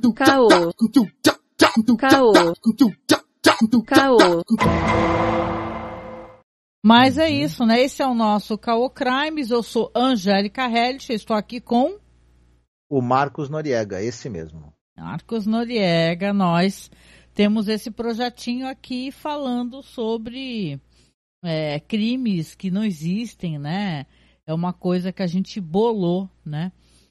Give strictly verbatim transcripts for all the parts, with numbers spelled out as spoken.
Caô. Caô. Caô. Mas é isso, né? Esse é o nosso Caô Crimes. Eu sou Angélica Hellish, estou aqui com... O Marcos Noriega, esse mesmo. Marcos Noriega, nós temos esse projetinho aqui falando sobre é, crimes que não existem, né? É uma coisa que a gente bolou, né?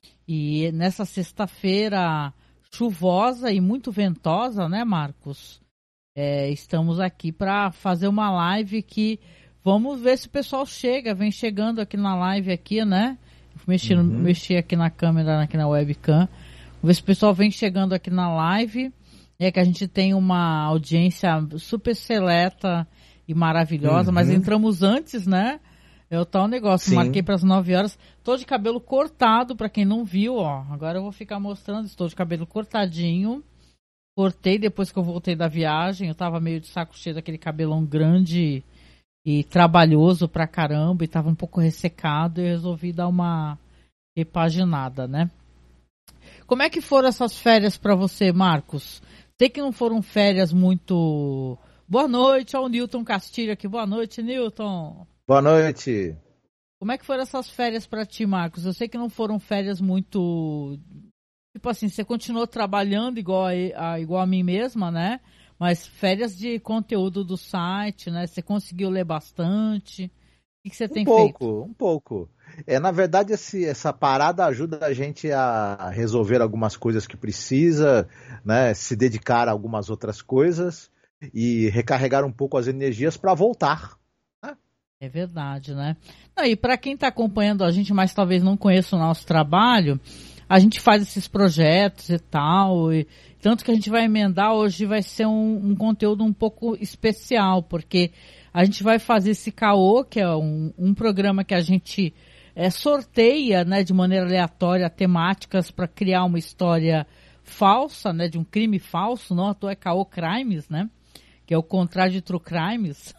E nessa sexta-feira chuvosa e muito ventosa, né, Marcos? É, estamos aqui para fazer uma live que vamos ver se o pessoal chega, vem chegando aqui na live aqui, né? Mexi, uhum. mexi aqui na câmera, aqui na webcam. Vamos ver se o pessoal vem chegando aqui na live. É que a gente tem uma audiência super seleta e maravilhosa, uhum. mas entramos antes, né? É o tal negócio, Sim. marquei para as nove horas. Estou de cabelo cortado, para quem não viu, ó. Agora eu vou ficar mostrando, estou de cabelo cortadinho. Cortei depois que eu voltei da viagem. Eu tava meio de saco cheio daquele cabelão grande e trabalhoso pra caramba. E tava um pouco ressecado e eu resolvi dar uma repaginada, né? Como é que foram essas férias para você, Marcos? Sei que não foram férias muito... Boa noite, ó, o Newton Castilho aqui. Boa noite, Newton. Boa noite. Como é que foram essas férias para ti, Marcos? Eu sei que não foram férias muito... Tipo assim, você continuou trabalhando igual a, a, igual a mim mesma, né? Mas férias de conteúdo do site, né? Você conseguiu ler bastante? O que, que você tem um pouco, feito? Um pouco, É, na verdade, esse, essa parada ajuda a gente a resolver algumas coisas que precisa, né? Se dedicar a algumas outras coisas e recarregar um pouco as energias para voltar. Né? É verdade, né? Não, e para quem está acompanhando a gente, mas talvez não conheça o nosso trabalho... A gente faz esses projetos e tal, e tanto que a gente vai emendar, hoje vai ser um, um conteúdo um pouco especial, porque a gente vai fazer esse caô, que é um, um programa que a gente é, sorteia, né, de maneira aleatória temáticas para criar uma história falsa, né, de um crime falso, não à toa é Caô Crimes, né, que é o contrário de True Crimes.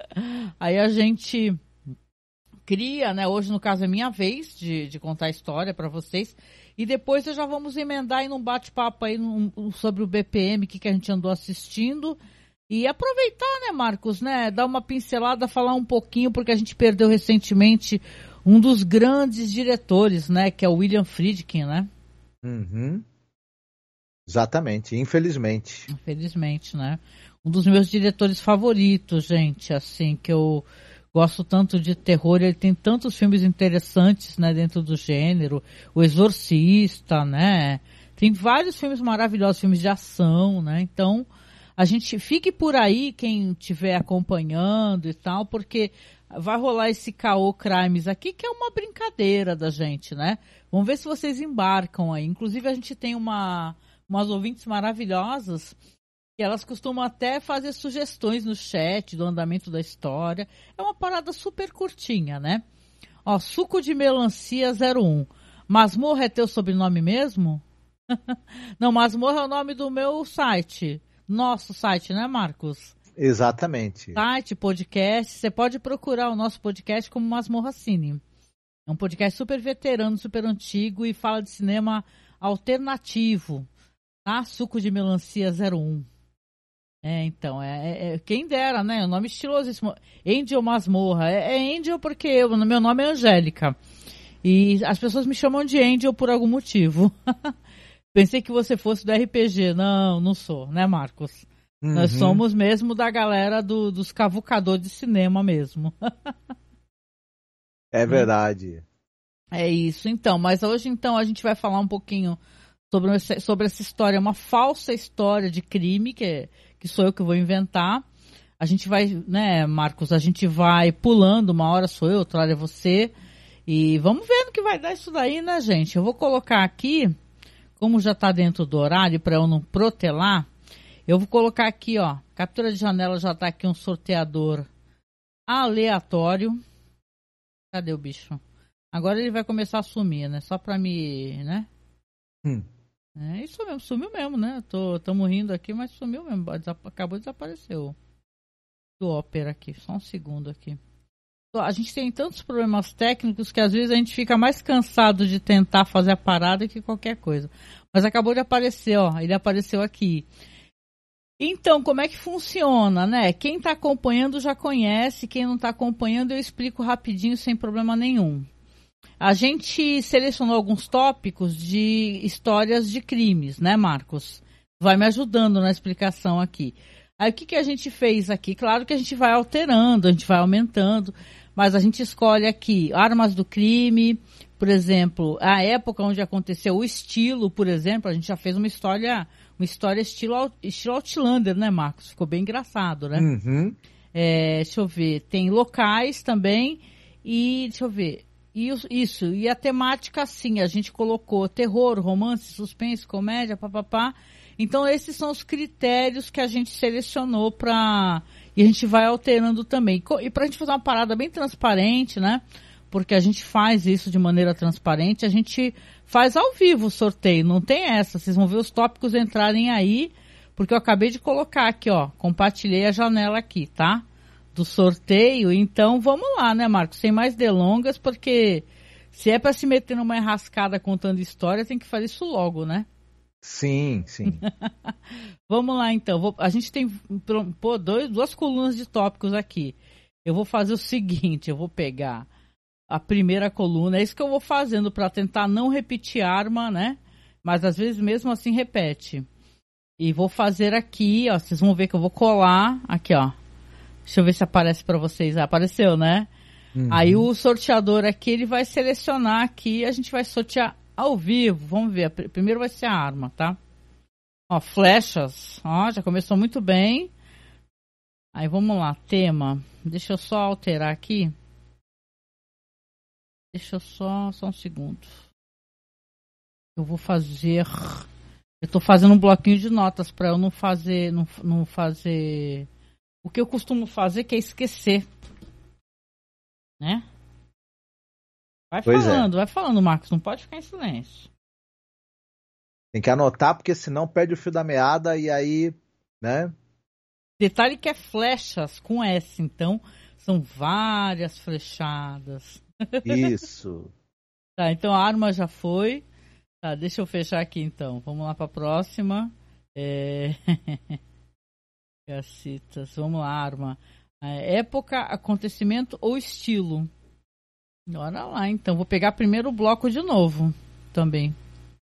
Aí a gente cria, né, hoje no caso é minha vez de, de contar a história para vocês. E depois já vamos emendar em um bate-papo aí num, sobre o B P M, que, que a gente andou assistindo. E aproveitar, né, Marcos, né? Dar uma pincelada, falar um pouquinho, porque a gente perdeu recentemente um dos grandes diretores, né? Que é o William Friedkin, né? Uhum. Exatamente, infelizmente. Infelizmente, né? Um dos meus diretores favoritos, gente, assim, que eu... Gosto tanto de terror, ele tem tantos filmes interessantes, né, dentro do gênero. O Exorcista, né? Tem vários filmes maravilhosos, filmes de ação, né? Então, a gente fique por aí, quem estiver acompanhando e tal, porque vai rolar esse Caô Crimes aqui, que é uma brincadeira da gente, né? Vamos ver se vocês embarcam aí. Inclusive, a gente tem uma, umas ouvintes maravilhosas e elas costumam até fazer sugestões no chat do andamento da história. É uma parada super curtinha, né? Ó, Suco de Melancia zero um. Masmorra é teu sobrenome mesmo? Não, Masmorra é o nome do meu site. Nosso site, né, Marcos? Exatamente. Site, podcast. Você pode procurar o nosso podcast como Masmorra Cine. É um podcast super veterano, super antigo e fala de cinema alternativo. Tá? Suco de Melancia zero um. É, então, é, é, quem dera, né? O nome estilosíssimo. Angel Masmorra. É, é Angel porque eu, meu nome é Angélica. E as pessoas me chamam de Angel por algum motivo. Pensei que você fosse do R P G. Não, não sou, né, Marcos? Uhum. Nós somos mesmo da galera do, dos cavucadores de cinema mesmo. É verdade. É isso, então. Mas hoje, então, a gente vai falar um pouquinho sobre essa, sobre essa história, uma falsa história de crime, que é... que sou eu que vou inventar. A gente vai, né, Marcos, a gente vai pulando, uma hora sou eu, outra hora é você, e vamos ver no que vai dar isso daí, né, gente? Eu vou colocar aqui, como já tá dentro do horário, para eu não protelar, eu vou colocar aqui, ó, captura de janela, já tá aqui um sorteador aleatório. Cadê o bicho? Agora ele vai começar a sumir, né, só pra me, né? Hum. É isso mesmo, sumiu mesmo, né? Tô, tamo rindo aqui, mas sumiu mesmo. Acabou de desaparecer o do Opera aqui. Só um segundo aqui. A gente tem tantos problemas técnicos que às vezes a gente fica mais cansado de tentar fazer a parada que qualquer coisa. Mas acabou de aparecer, ó. Ele apareceu aqui. Então, como é que funciona, né? Quem está acompanhando já conhece, quem não está acompanhando eu explico rapidinho, sem problema nenhum. A gente selecionou alguns tópicos de histórias de crimes, né, Marcos? Vai me ajudando na explicação aqui. Aí o que, que a gente fez aqui? Claro que a gente vai alterando, a gente vai aumentando, mas a gente escolhe aqui armas do crime, por exemplo, a época onde aconteceu, o estilo, por exemplo, a gente já fez uma história, uma história estilo, estilo Outlander, né, Marcos? Ficou bem engraçado, né? Uhum. É, deixa eu ver, tem locais também e, deixa eu ver, e, isso, e a temática, assim, a gente colocou terror, romance, suspense, comédia, papapá. Então, esses são os critérios que a gente selecionou para... E a gente vai alterando também. E para a gente fazer uma parada bem transparente, né? Porque a gente faz isso de maneira transparente, a gente faz ao vivo o sorteio, não tem essa. Vocês vão ver os tópicos entrarem aí, porque eu acabei de colocar aqui, ó. Compartilhei a janela aqui, tá? Do sorteio. Então, vamos lá, né, Marcos? Sem mais delongas, porque se é para se meter numa enrascada contando história, tem que fazer isso logo, né? Sim, sim. Vamos lá, então. Vou, a gente tem pô, dois, duas colunas de tópicos aqui. Eu vou fazer o seguinte, eu vou pegar a primeira coluna, é isso que eu vou fazendo para tentar não repetir arma, né? Mas às vezes mesmo assim repete. E vou fazer aqui, ó, vocês vão ver que eu vou colar, aqui, ó. Deixa eu ver se aparece para vocês. Ah, apareceu, né? Uhum. Aí o sorteador aqui, ele vai selecionar aqui, a gente vai sortear ao vivo, vamos ver. Primeiro vai ser a arma, tá? Ó, flechas. Ó, já começou muito bem. Aí vamos lá, tema. Deixa eu só alterar aqui. Deixa eu só, só um segundo. Eu vou fazer... Eu tô fazendo um bloquinho de notas para eu não fazer, não, não fazer... O que eu costumo fazer que é esquecer. Né? Vai Pois falando, é. vai falando, Marcos. Não pode ficar em silêncio. Tem que anotar, porque senão perde o fio da meada e aí, né? Detalhe que é flechas com S, então são várias flechadas. Isso. Tá, então a arma já foi. Tá, deixa eu fechar aqui então. Vamos lá para a próxima. É... Cacetas, vamos lá, arma. É, época, acontecimento ou estilo. Bora lá, então. Vou pegar primeiro o bloco de novo também.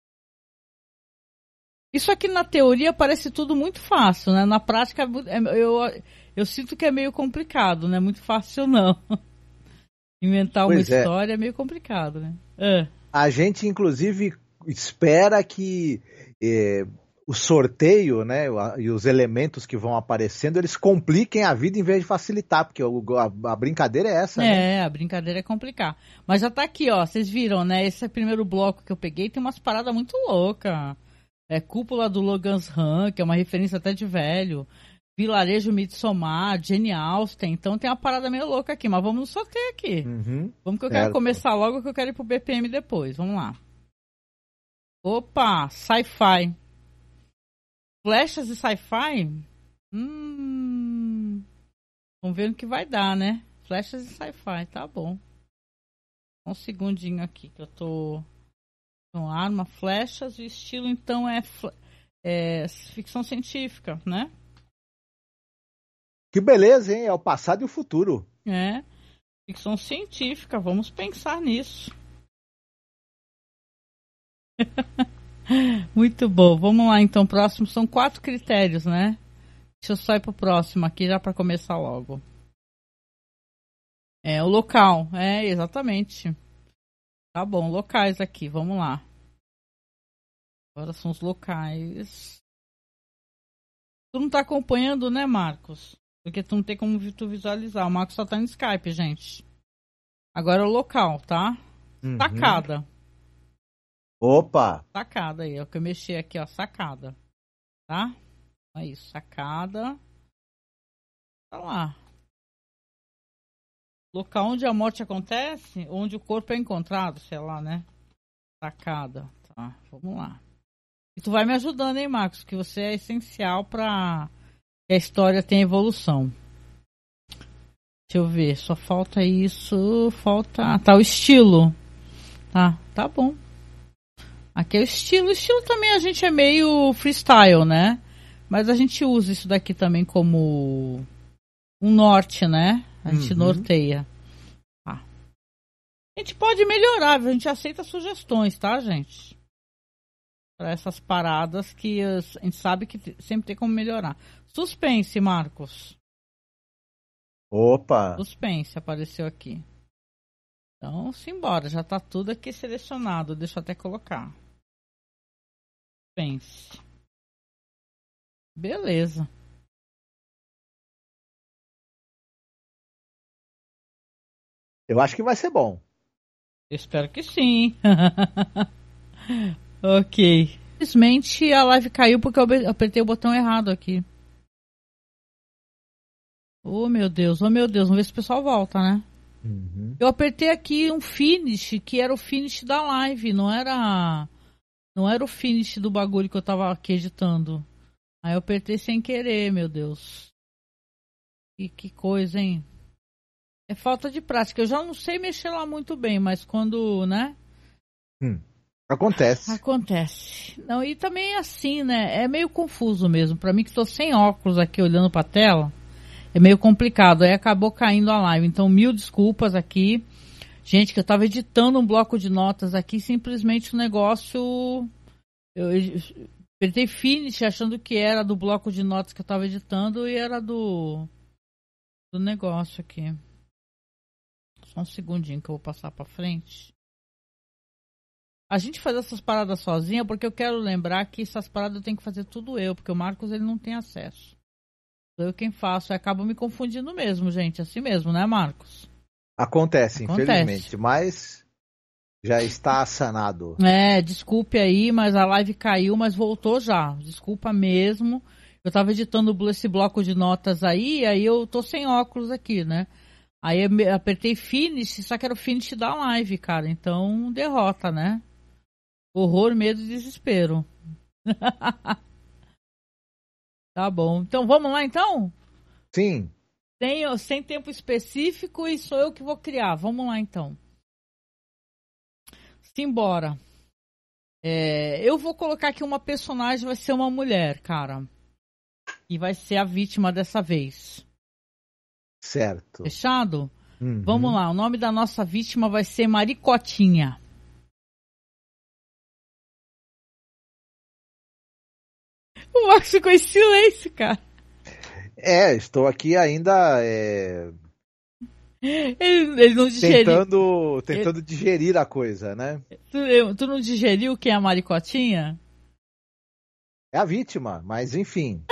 Isso aqui na teoria parece tudo muito fácil, né? Na prática, eu, eu sinto que é meio complicado, não é muito fácil, não. Inventar uma Pois é. história é meio complicado, né? É. A gente, inclusive, espera que é, o sorteio, né, e os elementos que vão aparecendo, eles compliquem a vida em vez de facilitar, porque o, a, a brincadeira é essa, né? É, a brincadeira é complicar. Mas já tá aqui, ó, vocês viram, né? Esse primeiro bloco que eu peguei tem umas paradas muito loucas. É Cúpula do Logan's Run, que é uma referência até de velho. Vilarejo Midsommar, Jane Austen. Então tem uma parada meio louca aqui, mas vamos no sorteio aqui. Uhum, vamos que eu certo. quero começar logo, que eu quero ir pro B P M depois. Vamos lá. Opa, sci-fi. Flechas e sci-fi? Hum... Vamos ver o que vai dar, né? Flechas e sci-fi, tá bom. Um segundinho aqui, que eu tô... Com arma, flechas, e o estilo, então, é, é ficção científica, né? Que beleza, hein? É o passado e o futuro. É, ficção científica, vamos pensar nisso. Muito bom, vamos lá, então, próximo, são quatro critérios, né? Deixa eu só ir pro próximo aqui, já para começar logo. É, o local, é, exatamente. Tá bom, locais aqui, vamos lá. Agora são os locais. Tu não tá acompanhando, né, Marcos? Porque tu não tem como tu visualizar. O Marcos só tá no Skype, gente. Agora é o local, tá? Uhum. Sacada. Opa! Sacada aí, é o que eu mexi aqui, ó, sacada. Tá? É isso, sacada. Tá lá. Local onde a morte acontece, onde o corpo é encontrado, sei lá, né? Sacada. Tá, vamos lá. E tu vai me ajudando, hein, Marcos? Que você é essencial pra que a história tenha evolução. Deixa eu ver, só falta isso, falta... Tá, o estilo. Tá, tá bom. Aqui é o estilo. O estilo também a gente é meio freestyle, né? Mas a gente usa isso daqui também como um norte, né? A gente uhum. norteia. Ah. A gente pode melhorar, a gente aceita sugestões, tá, gente? Para essas paradas que a gente sabe que sempre tem como melhorar. Suspense, Marcos. Opa! Suspense apareceu aqui. Então, simbora, já tá tudo aqui selecionado. Deixa eu até colocar. Suspense. Beleza. Eu acho que vai ser bom. Eu espero que sim. Ok. Infelizmente a live caiu porque eu apertei o botão errado aqui. Oh meu Deus, oh meu Deus, vamos ver se o pessoal volta, né? Uhum. Eu apertei aqui um finish, que era o finish da live, não era não era o finish do bagulho que eu tava aqui editando. Aí eu apertei sem querer, meu Deus. Que, que coisa, hein? É falta de prática. Eu já não sei mexer lá muito bem, mas quando, né? Hum, acontece. Acontece. Não, e também é assim, né? É meio confuso mesmo. Pra mim que tô sem óculos aqui olhando pra tela, é meio complicado. Aí acabou caindo a live. Então, mil desculpas aqui. Gente, que eu tava editando um bloco de notas aqui, simplesmente o negócio... Eu apertei finish achando que era do bloco de notas que eu tava editando e era do... do negócio aqui. Só um segundinho que eu vou passar pra frente. A gente faz essas paradas sozinha porque eu quero lembrar que essas paradas eu tenho que fazer tudo eu, porque o Marcos ele não tem acesso. Sou eu quem faço e acabo me confundindo mesmo, gente. Assim mesmo, né, Marcos? Acontece, Acontece. Infelizmente, mas já está sanado. É, desculpe aí, mas a live caiu, mas voltou já. Desculpa mesmo. Eu tava editando esse bloco de notas aí, aí eu tô sem óculos aqui, né? Aí eu apertei finish, só que era o finish da live, cara. Então, derrota, né? Horror, medo e desespero. Tá bom. Então, vamos lá, então? Sim. Tem, sem tempo específico e sou eu que vou criar. Vamos lá, então. Simbora. É, eu vou colocar aqui uma personagem, vai ser uma mulher, cara. E vai ser a vítima dessa vez. Certo. Fechado? Uhum. Vamos lá. O nome da nossa vítima vai ser Maricotinha. O Marcos ficou em silêncio, cara. É, estou aqui ainda é... ele, ele não digeriu. Tentando, tentando ele... digerir a coisa, né? Tu, tu não digeriu quem é a Maricotinha? É a vítima, mas enfim.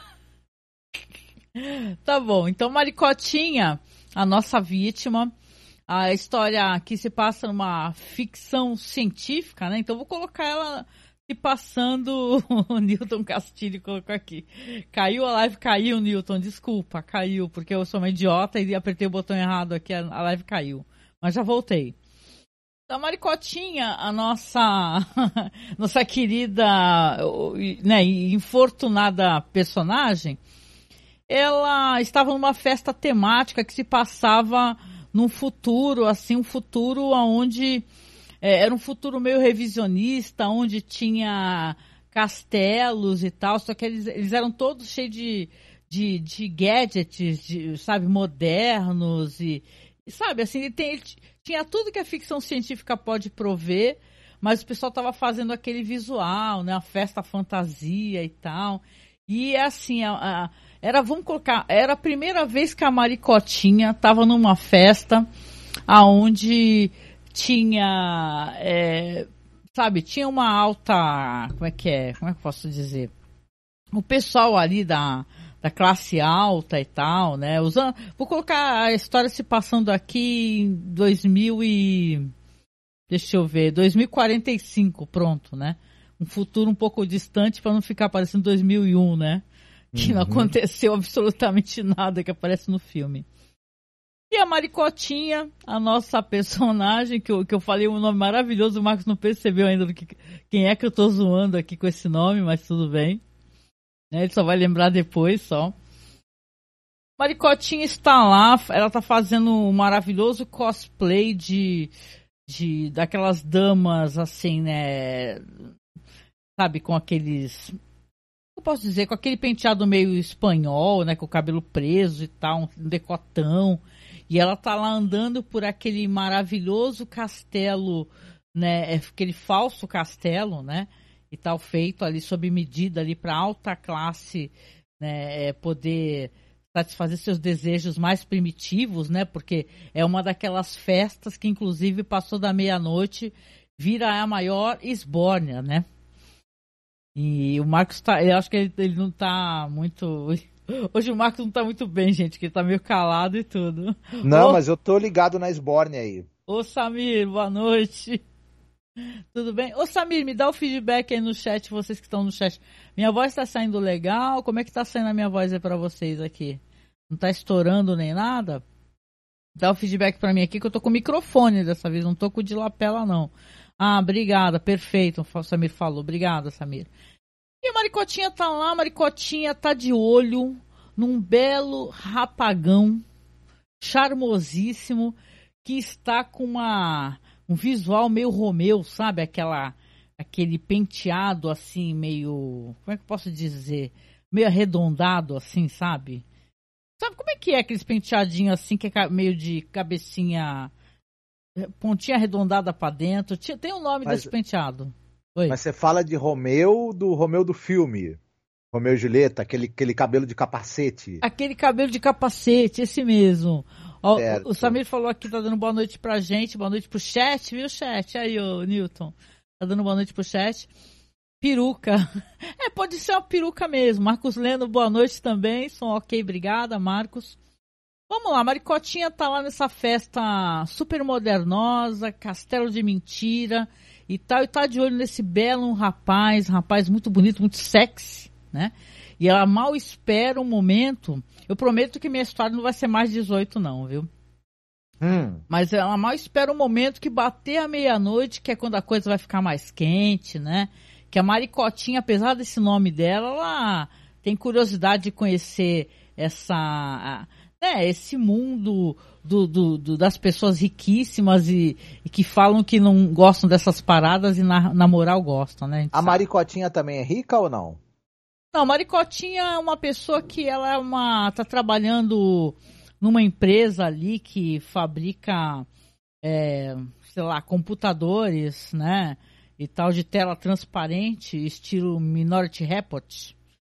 Tá bom, então Maricotinha, a nossa vítima, a história que se passa numa ficção científica, né? Então vou colocar ela se passando. O Newton Castilho colocou aqui. Caiu a live, caiu, Newton, desculpa, caiu, porque eu sou uma idiota e apertei o botão errado aqui, a live caiu. Mas já voltei. Então, a Maricotinha, a nossa, nossa querida, né, infortunada personagem, ela estava numa festa temática que se passava num futuro, assim, um futuro onde é, era um futuro meio revisionista, onde tinha castelos e tal, só que eles, eles eram todos cheios de, de, de gadgets, de, sabe, modernos e, e sabe, assim, ele, tem, ele tinha tudo que a ficção científica pode prover, mas o pessoal estava fazendo aquele visual, né, a festa fantasia e tal, e assim, a, a Era, vamos colocar, era a primeira vez que a Maricotinha estava numa festa aonde tinha, é, sabe, tinha uma alta, como é que é, como é que eu posso dizer? O pessoal ali da, da classe alta e tal, né, usando, vou colocar a história se passando aqui em dois mil e, deixa eu ver, dois mil e quarenta e cinco, pronto, né, um futuro um pouco distante para não ficar parecendo dois mil e um, né. Que não aconteceu absolutamente nada que aparece no filme. E a Maricotinha, a nossa personagem, que eu, que eu falei um nome maravilhoso, o Marcos não percebeu ainda do que, quem é que eu tô zoando aqui com esse nome, mas tudo bem. Né, ele só vai lembrar depois, só. Maricotinha está lá, ela tá fazendo um maravilhoso cosplay de, de daquelas damas assim, né? Sabe, com aqueles, eu posso dizer, com aquele penteado meio espanhol, né? Com o cabelo preso e tal, um decotão. E ela tá lá andando por aquele maravilhoso castelo, né? Aquele falso castelo, né? E tal, feito ali sob medida ali para alta classe, né? Poder satisfazer seus desejos mais primitivos, né? Porque é uma daquelas festas que, inclusive, passou da meia-noite, vira a maior esbórnia, né? E o Marcos tá, eu acho que ele, ele não tá muito... Hoje o Marcos não tá muito bem, gente, que ele tá meio calado e tudo. Não, ô, mas eu tô ligado na esbórnia aí. Ô, Samir, boa noite. Tudo bem? Ô, Samir, me dá o feedback aí no chat, vocês que estão no chat. Minha voz tá saindo legal? Como é que tá saindo a minha voz aí pra vocês aqui? Não tá estourando nem nada? Dá o feedback pra mim aqui, que eu tô com o microfone dessa vez, não tô com o de lapela, não. Ah, obrigada, perfeito, o Samir falou. Obrigada, Samir. E a Maricotinha tá lá, a Maricotinha tá de olho num belo rapagão, charmosíssimo, que está com uma, um visual meio Romeu, sabe? Aquela, aquele penteado assim, meio, como é que eu posso dizer? Meio arredondado assim, sabe? Sabe como é que é aqueles penteadinhos assim, que é meio de cabecinha, pontinha arredondada pra dentro? Tem o um nome mas, desse penteado. Oi. Mas você fala de Romeu, do Romeu do filme. Romeu e Julieta, aquele, aquele cabelo de capacete. Aquele cabelo de capacete, esse mesmo. Ó, o Samir falou aqui, tá dando boa noite pra gente, boa noite pro chat, viu, chat? Aí, ô, Newton. Tá dando boa noite pro chat. Peruca. É, pode ser uma peruca mesmo. Marcos Leno, boa noite também. Som ok, obrigada, Marcos. Vamos lá, Maricotinha tá lá nessa festa super modernosa, castelo de mentira e tal, e tá de olho nesse belo rapaz, rapaz muito bonito, muito sexy, né? E ela mal espera um momento. Eu prometo que minha história não vai ser mais dezoito não, viu? Hum. Mas ela mal espera um momento que bater a meia-noite, que é quando a coisa vai ficar mais quente, né? Que a Maricotinha, apesar desse nome dela, ela tem curiosidade de conhecer essa... É, esse mundo do, do, do, das pessoas riquíssimas e, e que falam que não gostam dessas paradas e na, na moral gostam, né? A, a Maricotinha também é rica ou não? Não, Maricotinha é uma pessoa que ela é uma, tá trabalhando numa empresa ali que fabrica, é, sei lá, computadores, né? E tal, de tela transparente, estilo Minority Report.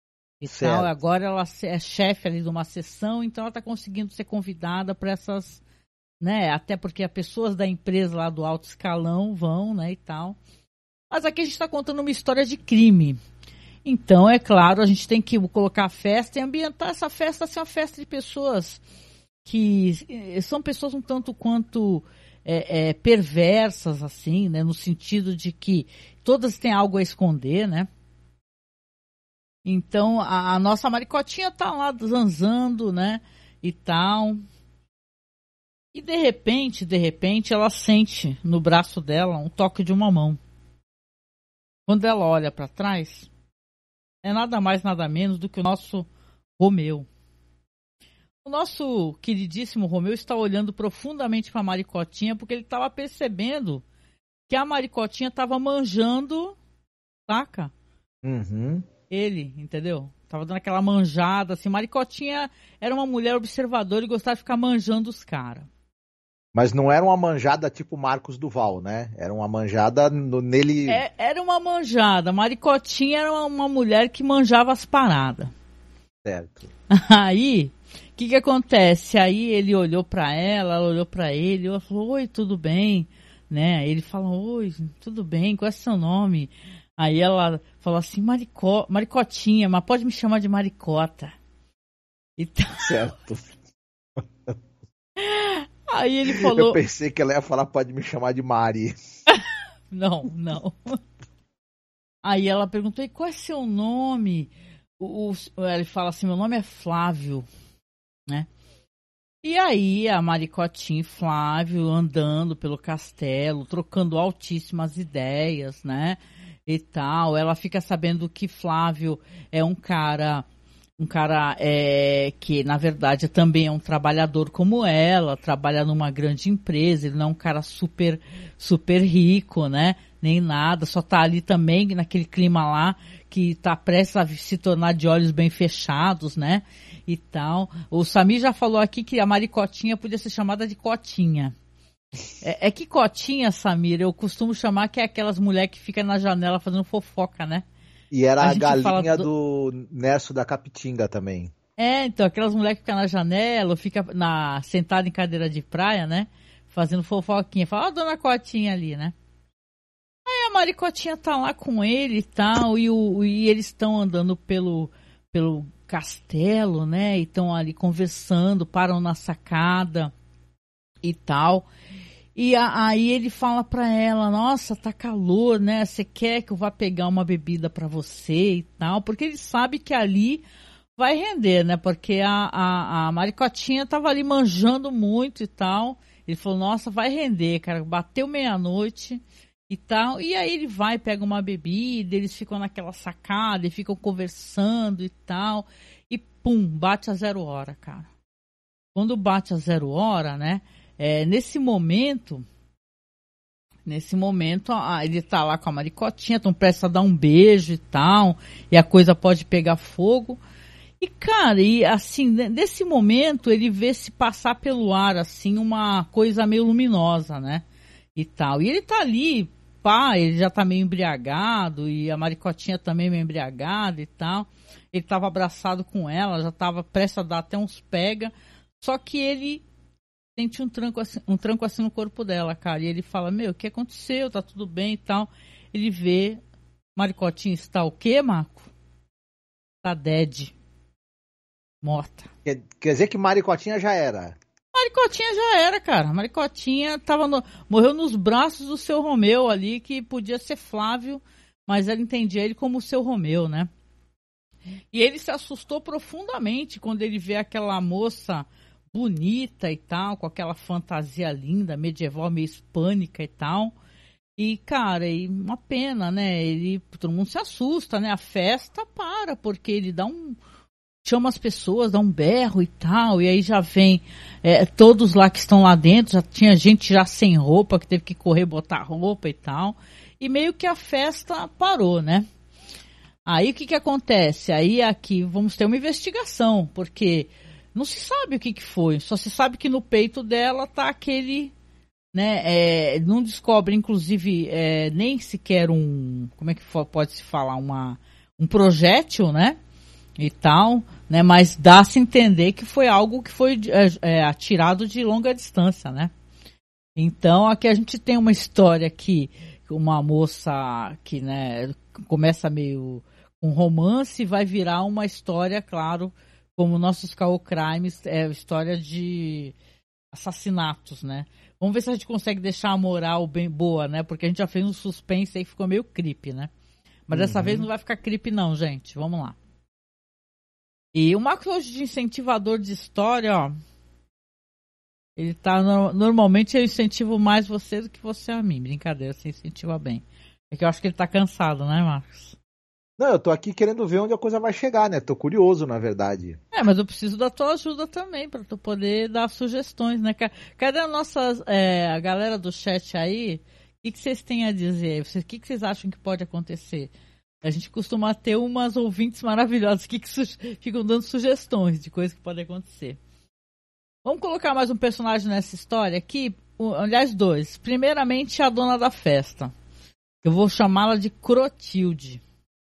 E tal, agora ela é chefe ali de uma sessão, então ela está conseguindo ser convidada para essas, né, até porque as pessoas da empresa lá do alto escalão vão, né, e tal. Mas aqui a gente está contando uma história de crime. Então, é claro, a gente tem que colocar a festa e ambientar essa festa, assim, uma festa de pessoas que são pessoas um tanto quanto é, é, perversas, assim, né, no sentido de que todas têm algo a esconder, né. Então, a, a nossa Maricotinha tá lá zanzando, né, e tal. E de repente, de repente, ela sente no braço dela um toque de uma mão. Quando ela olha para trás, é nada mais, nada menos do que o nosso Romeu. O nosso queridíssimo Romeu está olhando profundamente para a Maricotinha porque ele estava percebendo que a Maricotinha estava manjando, saca? Uhum. Ele, entendeu? Tava dando aquela manjada, assim. Maricotinha era uma mulher observadora e gostava de ficar manjando os caras. Mas não era uma manjada tipo Marcos Duval, né? Era uma manjada no, nele... É, era uma manjada. Maricotinha era uma, uma mulher que manjava as paradas. Certo. Aí, o que que acontece? Aí ele olhou pra ela, ela olhou pra ele, ela falou, oi, tudo bem? Né? Ele falou, oi, tudo bem, qual é seu nome? Aí ela falou assim, Marico, Maricotinha, mas pode me chamar de Maricota. Então... Certo. Aí ele falou... Eu pensei que ela ia falar, pode me chamar de Mari. Não, não. Aí ela perguntou, e qual é seu nome? O, o, ele fala assim, meu nome é Flávio, né? E aí a Maricotinha e Flávio andando pelo castelo, trocando altíssimas ideias, né? E tal, ela fica sabendo que Flávio é um cara um cara é, que, na verdade, também é um trabalhador como ela, trabalha numa grande empresa, ele não é um cara super, super rico, né? Nem nada, só tá ali também naquele clima lá que tá prestes a se tornar de olhos bem fechados, né? E tal. O Samir já falou aqui que a Maricotinha podia ser chamada de Cotinha. É, é que Cotinha, Samir, eu costumo chamar que é aquelas mulheres que ficam na janela fazendo fofoca, né? E era a, A gente fala galinha do- do Nerso da Capitinga também. É, então, aquelas mulheres que ficam na janela, ou ficam na, sentada em cadeira de praia, né? Fazendo fofoquinha. Fala, ó, a dona Cotinha ali, né? Aí a Maricotinha tá lá com ele e tal, e, o, e eles estão andando pelo, pelo castelo, né? E estão ali conversando, param na sacada e tal. E a- aí ele fala pra ela, nossa, tá calor, né? Você quer que eu vá pegar uma bebida pra você e tal? Porque ele sabe que ali vai render, né? Porque a, a, a Maricotinha tava ali manjando muito e tal. Ele falou, nossa, vai render, cara. Bateu meia-noite e tal. E aí ele vai, pega uma bebida, eles ficam naquela sacada e ficam conversando e tal. E pum, bate a zero hora, cara. Quando bate a zero hora, né? É, nesse momento, nesse momento, ah, ele tá lá com a Maricotinha, estão prestes a dar um beijo e tal, e a coisa pode pegar fogo. E, cara, e assim, ne- nesse momento, ele vê se passar pelo ar, assim, uma coisa meio luminosa, né? E tal. E ele tá ali, pá, ele já tá meio embriagado, e a Maricotinha também meio embriagada e tal. Ele tava abraçado com ela, já tava prestes a dar até uns pega, só que ele sente um tranco, assim, um tranco assim no corpo dela, cara. E ele fala, meu, o que aconteceu? Tá tudo bem e tal. Ele vê, Maricotinha está o quê, Marco? Tá dead. Morta. Quer, quer dizer que Maricotinha já era. Maricotinha já era, cara. Maricotinha tava no- morreu nos braços do seu Romeu ali, que podia ser Flávio, mas ela entendia ele como o seu Romeu, né? E ele se assustou profundamente quando ele vê aquela moça bonita e tal, com aquela fantasia linda, medieval, meio hispânica e tal. E, cara, e uma pena, né? Ele, todo mundo se assusta, né? A festa para, porque ele dá um... chama as pessoas, dá um berro e tal, e aí já vem é, todos lá que estão lá dentro, já tinha gente já sem roupa, que teve que correr botar roupa e tal. E meio que a festa parou, né? Aí o que que acontece? Aí aqui vamos ter uma investigação, porque não se sabe o que que foi, só se sabe que no peito dela tá aquele, né, é, não descobre inclusive é, nem sequer um, como é que fo- pode se falar, uma, um projétil, né, e tal, né, mas dá-se entender que foi algo que foi é, é, atirado de longa distância, né. Então aqui a gente tem uma história que uma moça que, né, começa meio com romance e vai virar uma história, claro, como nossos Call Crimes, é história de assassinatos, né? Vamos ver se a gente consegue deixar a moral bem boa, né? Porque a gente já fez um suspense aí que ficou meio creepy, né? Mas dessa Uhum. vez não vai ficar creepy não, gente. Vamos lá. E o Marcos hoje de incentivador de história, ó. Ele tá, no- normalmente eu incentivo mais você do que você a mim. Brincadeira, você incentiva bem. É que eu acho que ele tá cansado, né, Marcos? Não, eu tô aqui querendo ver onde a coisa vai chegar, né? Tô curioso, na verdade. É, mas eu preciso da tua ajuda também, para tu poder dar sugestões, né? Ca- Cadê a nossa, é, a galera do chat aí? O que, que vocês têm a dizer? Vocês- O que, que vocês acham que pode acontecer? A gente costuma ter umas ouvintes maravilhosas que, que su- ficam dando sugestões de coisas que podem acontecer. Vamos colocar mais um personagem nessa história aqui. O- aliás, dois. Primeiramente, a dona da festa. Eu vou chamá-la de Crotilde.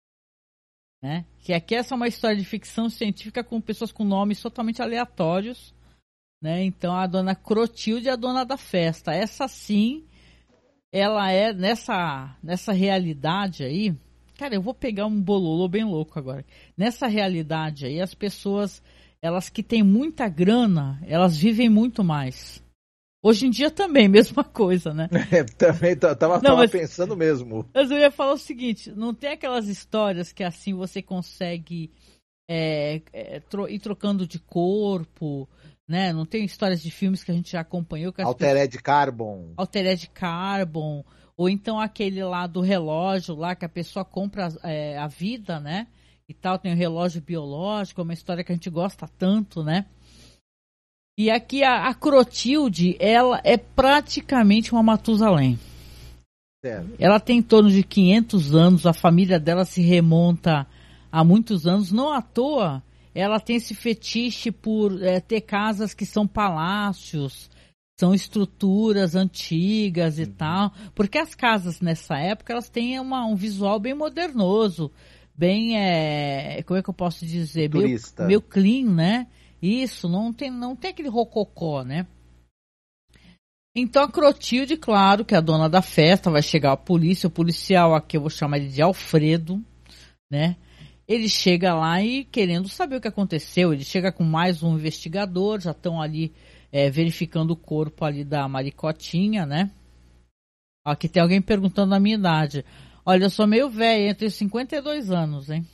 Né? Que aqui essa é uma história de ficção científica com pessoas com nomes totalmente aleatórios, né? Então a dona Crotilde é a dona da festa. Essa sim, ela é nessa nessa realidade aí. Cara, eu vou pegar um bololô bem louco agora. Nessa realidade aí, as pessoas, elas que têm muita grana, elas vivem muito mais. Hoje em dia também, mesma coisa, né? É, também t- tava, Não, tava mas- pensando mesmo. Mas eu ia falar o seguinte, não tem aquelas histórias que assim você consegue é, é, tro- ir trocando de corpo, né? Não tem histórias de filmes que a gente já acompanhou que as Altered Carbon. Altered Carbon, ou então aquele lá do relógio lá que a pessoa compra é, a vida, né? e tal, tem o relógio biológico, é uma história que a gente gosta tanto, né? E aqui a, a Clotilde, ela é praticamente uma Matusalém. Certo. Ela tem em torno de quinhentos anos, a família dela se remonta há muitos anos, não à toa ela tem esse fetiche por é, ter casas que são palácios, são estruturas antigas e uhum. tal, porque as casas nessa época elas têm uma, um visual bem modernoso, bem, é, como é que eu posso dizer, meio, meio clean, né? Isso, não tem, não tem aquele rococó, né? Então a Clotilde, claro, que é a dona da festa, vai chegar a polícia, o policial aqui eu vou chamar ele de Alfredo, né? Ele chega lá e querendo saber o que aconteceu, ele chega com mais um investigador, já estão ali é, verificando o corpo ali da Maricotinha, né? Aqui tem alguém perguntando a minha idade. Olha, eu sou meio velha, entre cinquenta e dois anos, hein?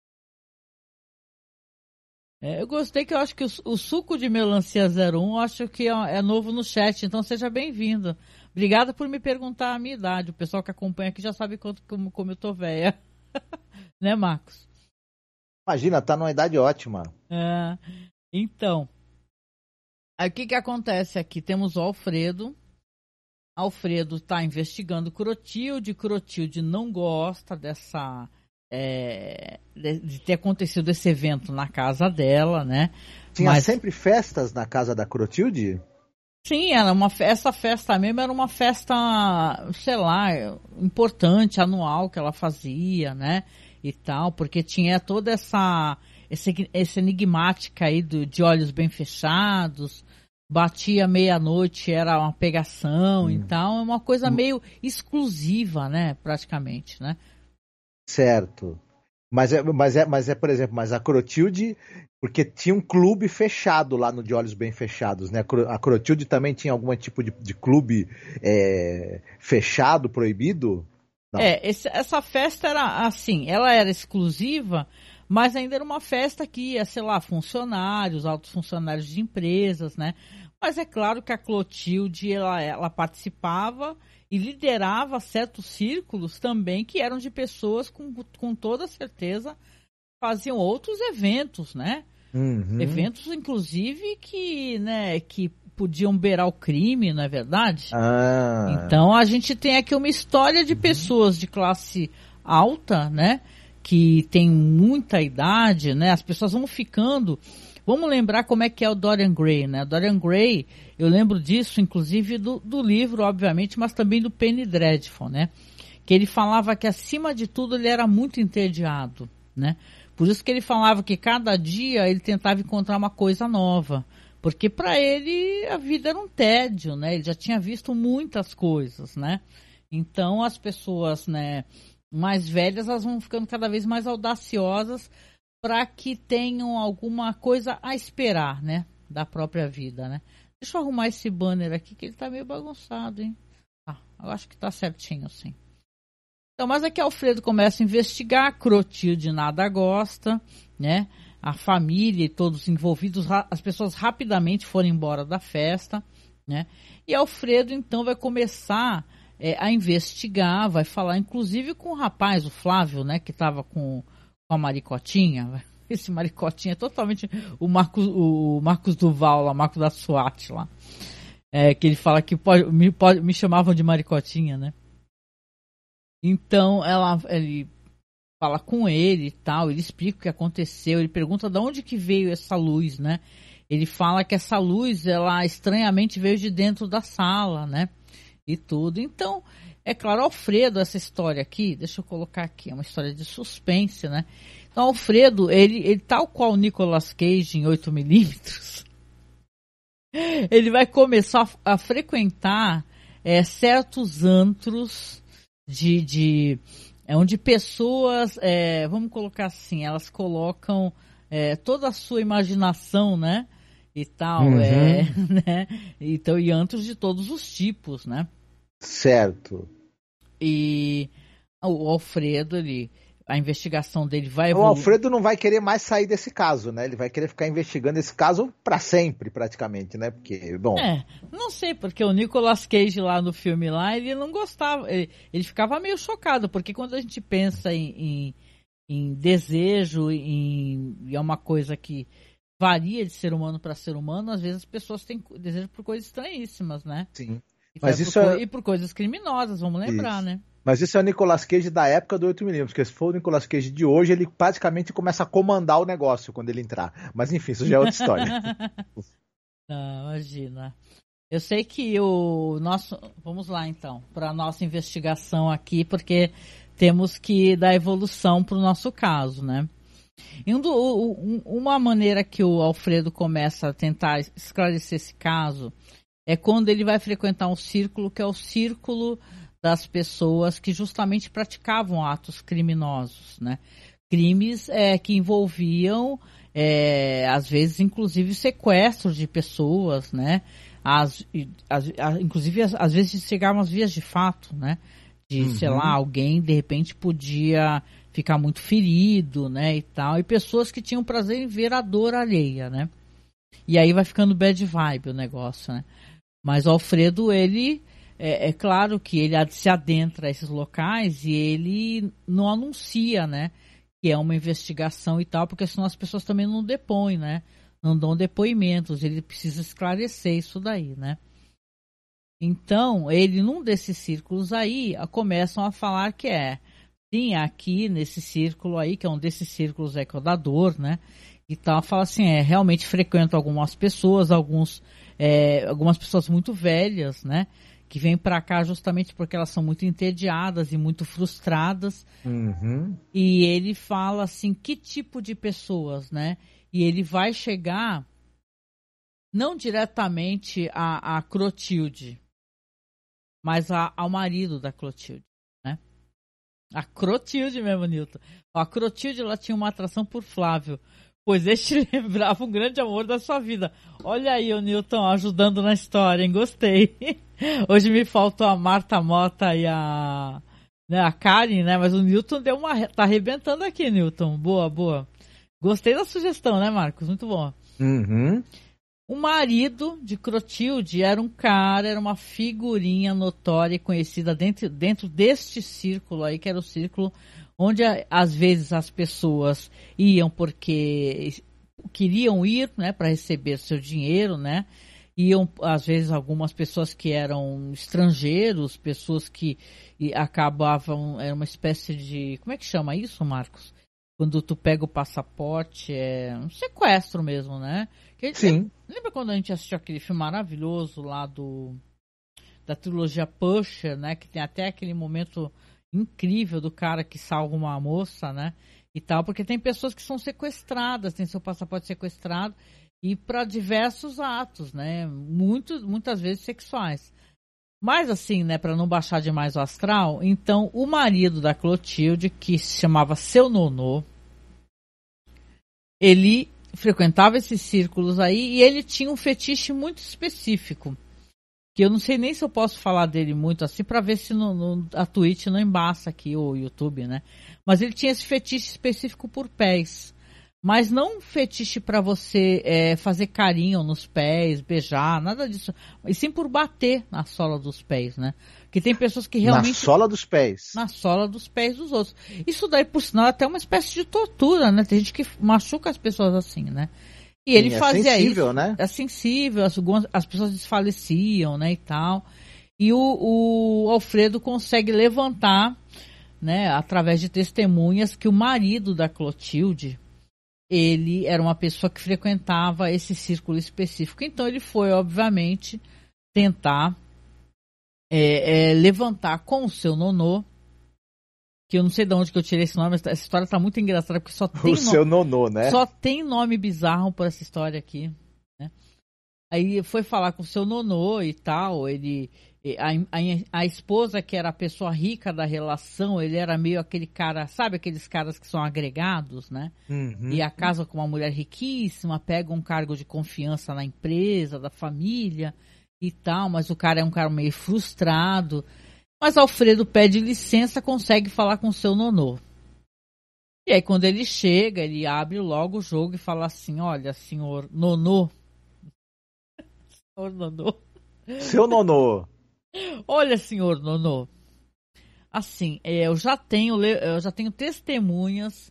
É, eu gostei que eu acho que o, o suco de melancia zero um, eu acho que é, é novo no chat, então seja bem-vindo. Obrigada por me perguntar a minha idade. O pessoal que acompanha aqui já sabe quanto, como, como eu tô velha. Né, Marcos? Imagina, tá numa idade ótima. É, então, aí o que que acontece aqui? Temos o Alfredo. Alfredo está investigando Clotilde. Clotilde não gosta dessa... É, de, de ter acontecido esse evento na casa dela, né? Tinha Mas, sempre festas na casa da Clotilde? Sim, era uma, essa festa mesmo era uma festa, sei lá, importante, anual que ela fazia, né? E tal, porque tinha toda essa, esse, essa enigmática aí do, de olhos bem fechados, batia meia-noite, era uma pegação, hum. Então é uma coisa meio exclusiva, né? Praticamente, né? Certo. Mas é, mas, é, mas é, por exemplo, mas a Clotilde, porque tinha um clube fechado lá no De Olhos Bem Fechados, né? A Clotilde também tinha algum tipo de, de clube é, fechado, proibido? Não. É, esse, essa festa era assim, ela era exclusiva, mas ainda era uma festa que ia, sei lá, funcionários, altos funcionários de empresas, né? Mas é claro que a Clotilde, ela, ela participava e liderava certos círculos também que eram de pessoas com, com toda certeza faziam outros eventos, né? Uhum. Eventos, inclusive, que, né, que podiam beirar o crime, não é verdade? Ah. Então a gente tem aqui uma história de pessoas de classe alta, né? Que tem muita idade, né? As pessoas vão ficando... Vamos lembrar como é que é o Dorian Gray, né? Dorian Gray, eu lembro disso, inclusive, do, do livro, obviamente, mas também do Penny Dreadful, né? Que ele falava que, acima de tudo, ele era muito entediado, né? Por isso que ele falava que cada dia ele tentava encontrar uma coisa nova. Porque para ele a vida era um tédio, né? Ele já tinha visto muitas coisas, né? Então as pessoas, né, mais velhas, elas vão ficando cada vez mais audaciosas para que tenham alguma coisa a esperar, né, da própria vida, né? Deixa eu arrumar esse banner aqui que ele tá meio bagunçado, hein? Ah, eu acho que tá certinho, sim. Então, mas aqui Alfredo começa a investigar, Clotilde nada gosta, né? A família e todos os envolvidos, as pessoas rapidamente foram embora da festa, né? E Alfredo, então, vai começar é, a investigar, vai falar, inclusive, com o rapaz, o Flávio, né? Que estava com... com a Maricotinha. Esse Maricotinha é totalmente o Marcos, o Marcos Duval lá, Marcos da SWAT lá. É, que ele fala que pode, me, pode, me chamavam de Maricotinha, né? Então ela, ele fala com ele e tal, ele explica o que aconteceu, ele pergunta de onde que veio essa luz, né? Ele fala que essa luz, ela estranhamente veio de dentro da sala, né? E tudo. Então, é claro, Alfredo, essa história aqui, deixa eu colocar aqui, é uma história de suspense, né? Então, Alfredo, ele, ele tal qual o Nicolas Cage em oito milímetros, ele vai começar a, a frequentar é, certos antros de, de é, onde pessoas, é, vamos colocar assim, elas colocam é, toda a sua imaginação, né? E tal, uhum. é, né? Então, e antros de todos os tipos, né? Certo. E o Alfredo, ele, a investigação dele vai evoluir. O Alfredo não vai querer mais sair desse caso, né? Ele vai querer ficar investigando esse caso para sempre, praticamente, né? Porque, bom... É, não sei, porque o Nicolas Cage lá no filme lá, ele não gostava, ele, ele ficava meio chocado, porque quando a gente pensa em, em, em desejo, em, e é uma coisa que varia de ser humano para ser humano, às vezes as pessoas têm desejo por coisas estranhíssimas, né? Sim. E, Mas por isso co- é... e por coisas criminosas, vamos lembrar, Isso. né? Mas isso é o Nicolas Cage da época do oito milímetros, porque se for o Nicolas Cage de hoje, ele praticamente começa a comandar o negócio quando ele entrar. Mas enfim, isso já é outra história. Não, imagina. Eu sei que o nosso... Vamos lá, então, para a nossa investigação aqui, porque temos que dar evolução para o nosso caso, né? E um do- um- uma maneira que o Alfredo começa a tentar esclarecer esse caso é quando ele vai frequentar um círculo que é o círculo das pessoas que justamente praticavam atos criminosos, né? Crimes é, que envolviam, é, às vezes, inclusive, sequestros de pessoas, né? As, e- as- a- inclusive, às, às vezes, chegavam às vias de fato, né? De, Uhum. sei lá, alguém, de repente, podia ficar muito ferido, né? E tal. E pessoas que tinham prazer em ver a dor alheia, né? E aí vai ficando bad vibe o negócio, né? Mas o Alfredo, ele... É, é claro que ele se adentra a esses locais e ele não anuncia, né, que é uma investigação e tal, porque senão as pessoas também não depõem, né, não dão depoimentos, ele precisa esclarecer isso daí, né. Então, ele, num desses círculos aí, a- começam a falar que é, sim, aqui nesse círculo aí, que é um desses círculos é que é o da dor, né, e tal, fala assim, é, realmente frequento algumas pessoas, alguns, é, algumas pessoas muito velhas, né, que vêm para cá justamente porque elas são muito entediadas e muito frustradas. Uhum. E ele fala assim, que tipo de pessoas, né? E ele vai chegar não diretamente a, a Clotilde, mas a, ao marido da Clotilde, né? A Clotilde mesmo, Newton. A Clotilde, ela tinha uma atração por Flávio, pois este lembrava um grande amor da sua vida. Olha aí o Newton ajudando na história, hein? Gostei. Hoje me faltou a Marta Mota e a, né, a Karen, né? Mas o Newton deu uma... Tá arrebentando aqui, Newton. Boa, boa. Gostei da sugestão, né, Marcos? Muito bom. Uhum. O marido de Clotilde era um cara, era uma figurinha notória e conhecida dentro, dentro deste círculo aí, que era o círculo onde às vezes as pessoas iam porque queriam ir, né, para receber seu dinheiro, né? Iam, às vezes, algumas pessoas que eram estrangeiros, pessoas que e, acabavam, era uma espécie de... Como é que chama isso, Marcos? Quando tu pega o passaporte, é um sequestro mesmo, né? Que, Sim. Lembra, lembra quando a gente assistiu aquele filme maravilhoso lá do da trilogia Pusher, né? Que tem até aquele momento incrível do cara que salva uma moça, né? E tal, porque tem pessoas que são sequestradas, tem seu passaporte sequestrado e para diversos atos, né? Muito, muitas vezes sexuais. Mas assim, né, para não baixar demais o astral, então o marido da Clotilde, que se chamava Seu Nonô, ele frequentava esses círculos aí e ele tinha um fetiche muito específico, que eu não sei nem se eu posso falar dele muito assim, para ver se no, no, a Twitch não embaça aqui, o YouTube, né? Mas ele tinha esse fetiche específico por pés. Mas não um fetiche para você é, fazer carinho nos pés, beijar, nada disso. E sim por bater na sola dos pés, né? Que tem pessoas que realmente... Na sola dos pés. Na sola dos pés dos outros. Isso daí, por sinal, é até uma espécie de tortura, né? Tem gente que machuca as pessoas assim, né? E ele Sim, fazia é sensível, isso. Né? É sensível, as, as pessoas desfaleciam, né? E tal. E o, o Alfredo consegue levantar, né? Através de testemunhas, que o marido da Clotilde... ele era uma pessoa que frequentava esse círculo específico. Então ele foi, obviamente, tentar é, é, levantar com o seu nonô, que eu não sei de onde que eu tirei esse nome, essa história está muito engraçada, porque só tem, O no... seu nonô, né? só tem nome bizarro por essa história aqui, né? Aí foi falar com o seu nonô e tal, ele... A, a, a esposa, que era a pessoa rica da relação, ele era meio aquele cara, sabe aqueles caras que são agregados, né? Uhum. E a casa com uma mulher riquíssima, pega um cargo de confiança na empresa, da família e tal, mas o cara é um cara meio frustrado. Mas Alfredo pede licença, consegue falar com o seu nonô. E aí quando ele chega, ele abre logo o jogo e fala assim, olha, senhor nonô, senhor nonô, seu nonô, olha, senhor nonô, assim, eu já tenho, eu já tenho testemunhas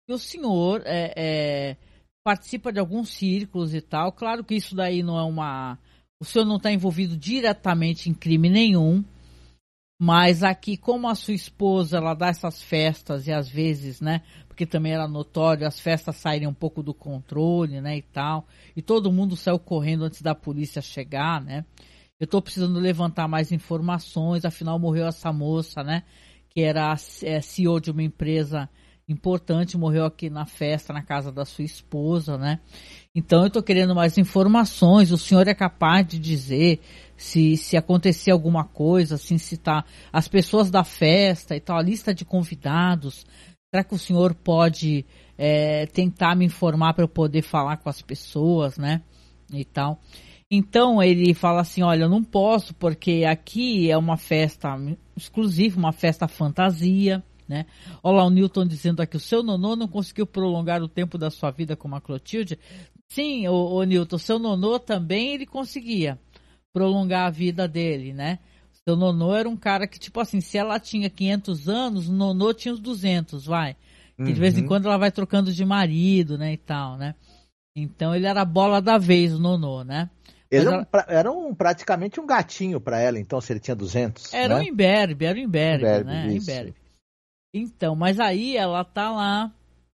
E o senhor é, é, participa de alguns círculos e tal. Claro que isso daí não é uma... O senhor não está envolvido diretamente em crime nenhum. Mas aqui, como a sua esposa, ela dá essas festas e às vezes, né, porque também era notório, as festas saírem um pouco do controle, né, e tal, e todo mundo saiu correndo antes da polícia chegar, né. Eu tô precisando levantar mais informações, afinal morreu essa moça, né, que era é, C E O de uma empresa importante, morreu aqui na festa, na casa da sua esposa, né. Então eu tô querendo mais informações, o senhor é capaz de dizer se, se acontecer alguma coisa, assim, se tá as pessoas da festa e tal, a lista de convidados, será que o senhor pode é, tentar me informar para eu poder falar com as pessoas, né, e tal. Então ele fala assim, olha, eu não posso porque aqui é uma festa exclusiva, uma festa fantasia, né? Olha lá o Newton dizendo aqui, o seu nonô não conseguiu prolongar o tempo da sua vida como a Clotilde. Sim, o, o Newton, o seu nonô também ele conseguia prolongar a vida dele, né? O seu nonô era um cara que, tipo assim, se ela tinha quinhentos anos, o nonô tinha uns duzentos, vai. Que de uhum. vez em quando ela vai trocando de marido, né, e tal, né? Então ele era a bola da vez, o nonô, né? Ele ela... era um, praticamente um gatinho para ela, então, se ele tinha duzentos. Era né? um imberbe, era um imberbe, imberbe né? Imberbe. Então, mas aí ela tá lá,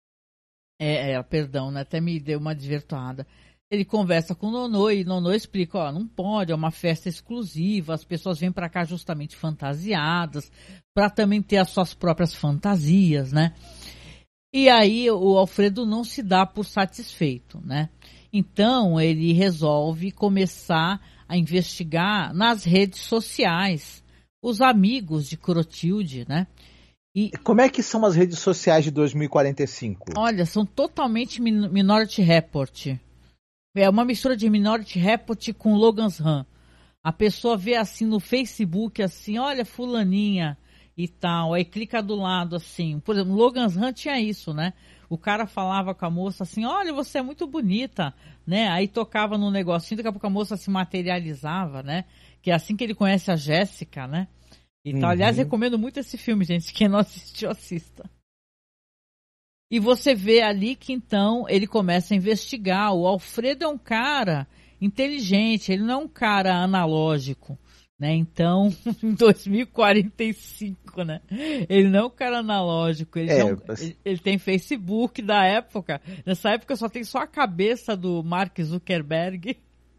é, é, perdão, né? Até me deu uma desvirtuada. Ele conversa com o nonô e o nonô explica, ó, não pode, é uma festa exclusiva, as pessoas vêm para cá justamente fantasiadas, para também ter as suas próprias fantasias, né? E aí o Alfredo não se dá por satisfeito, né? Então ele resolve começar a investigar nas redes sociais os amigos de Clotilde, né? E como é que são as redes sociais de dois mil e quarenta e cinco? Olha, são totalmente min- Minority Report. É uma mistura de Minority Report com Logan's Run. A pessoa vê assim no Facebook, assim, olha fulaninha e tal, aí clica do lado assim. Por exemplo, Logan's Run tinha isso, né? O cara falava com a moça assim, olha, você é muito bonita, né? Aí tocava no negocinho, daqui a pouco a moça se materializava, né? Que é assim que ele conhece a Jéssica, né? Então, uhum. Aliás, recomendo muito esse filme, gente. Quem não assistiu, assista. E você vê ali que, então, ele começa a investigar. O Alfredo é um cara inteligente, ele não é um cara analógico, né? Então, em dois mil e quarenta e cinco, né? Ele não é um cara analógico. Ele, é, não, mas... ele, ele tem Facebook da época. Nessa época só tem só a cabeça do Mark Zuckerberg.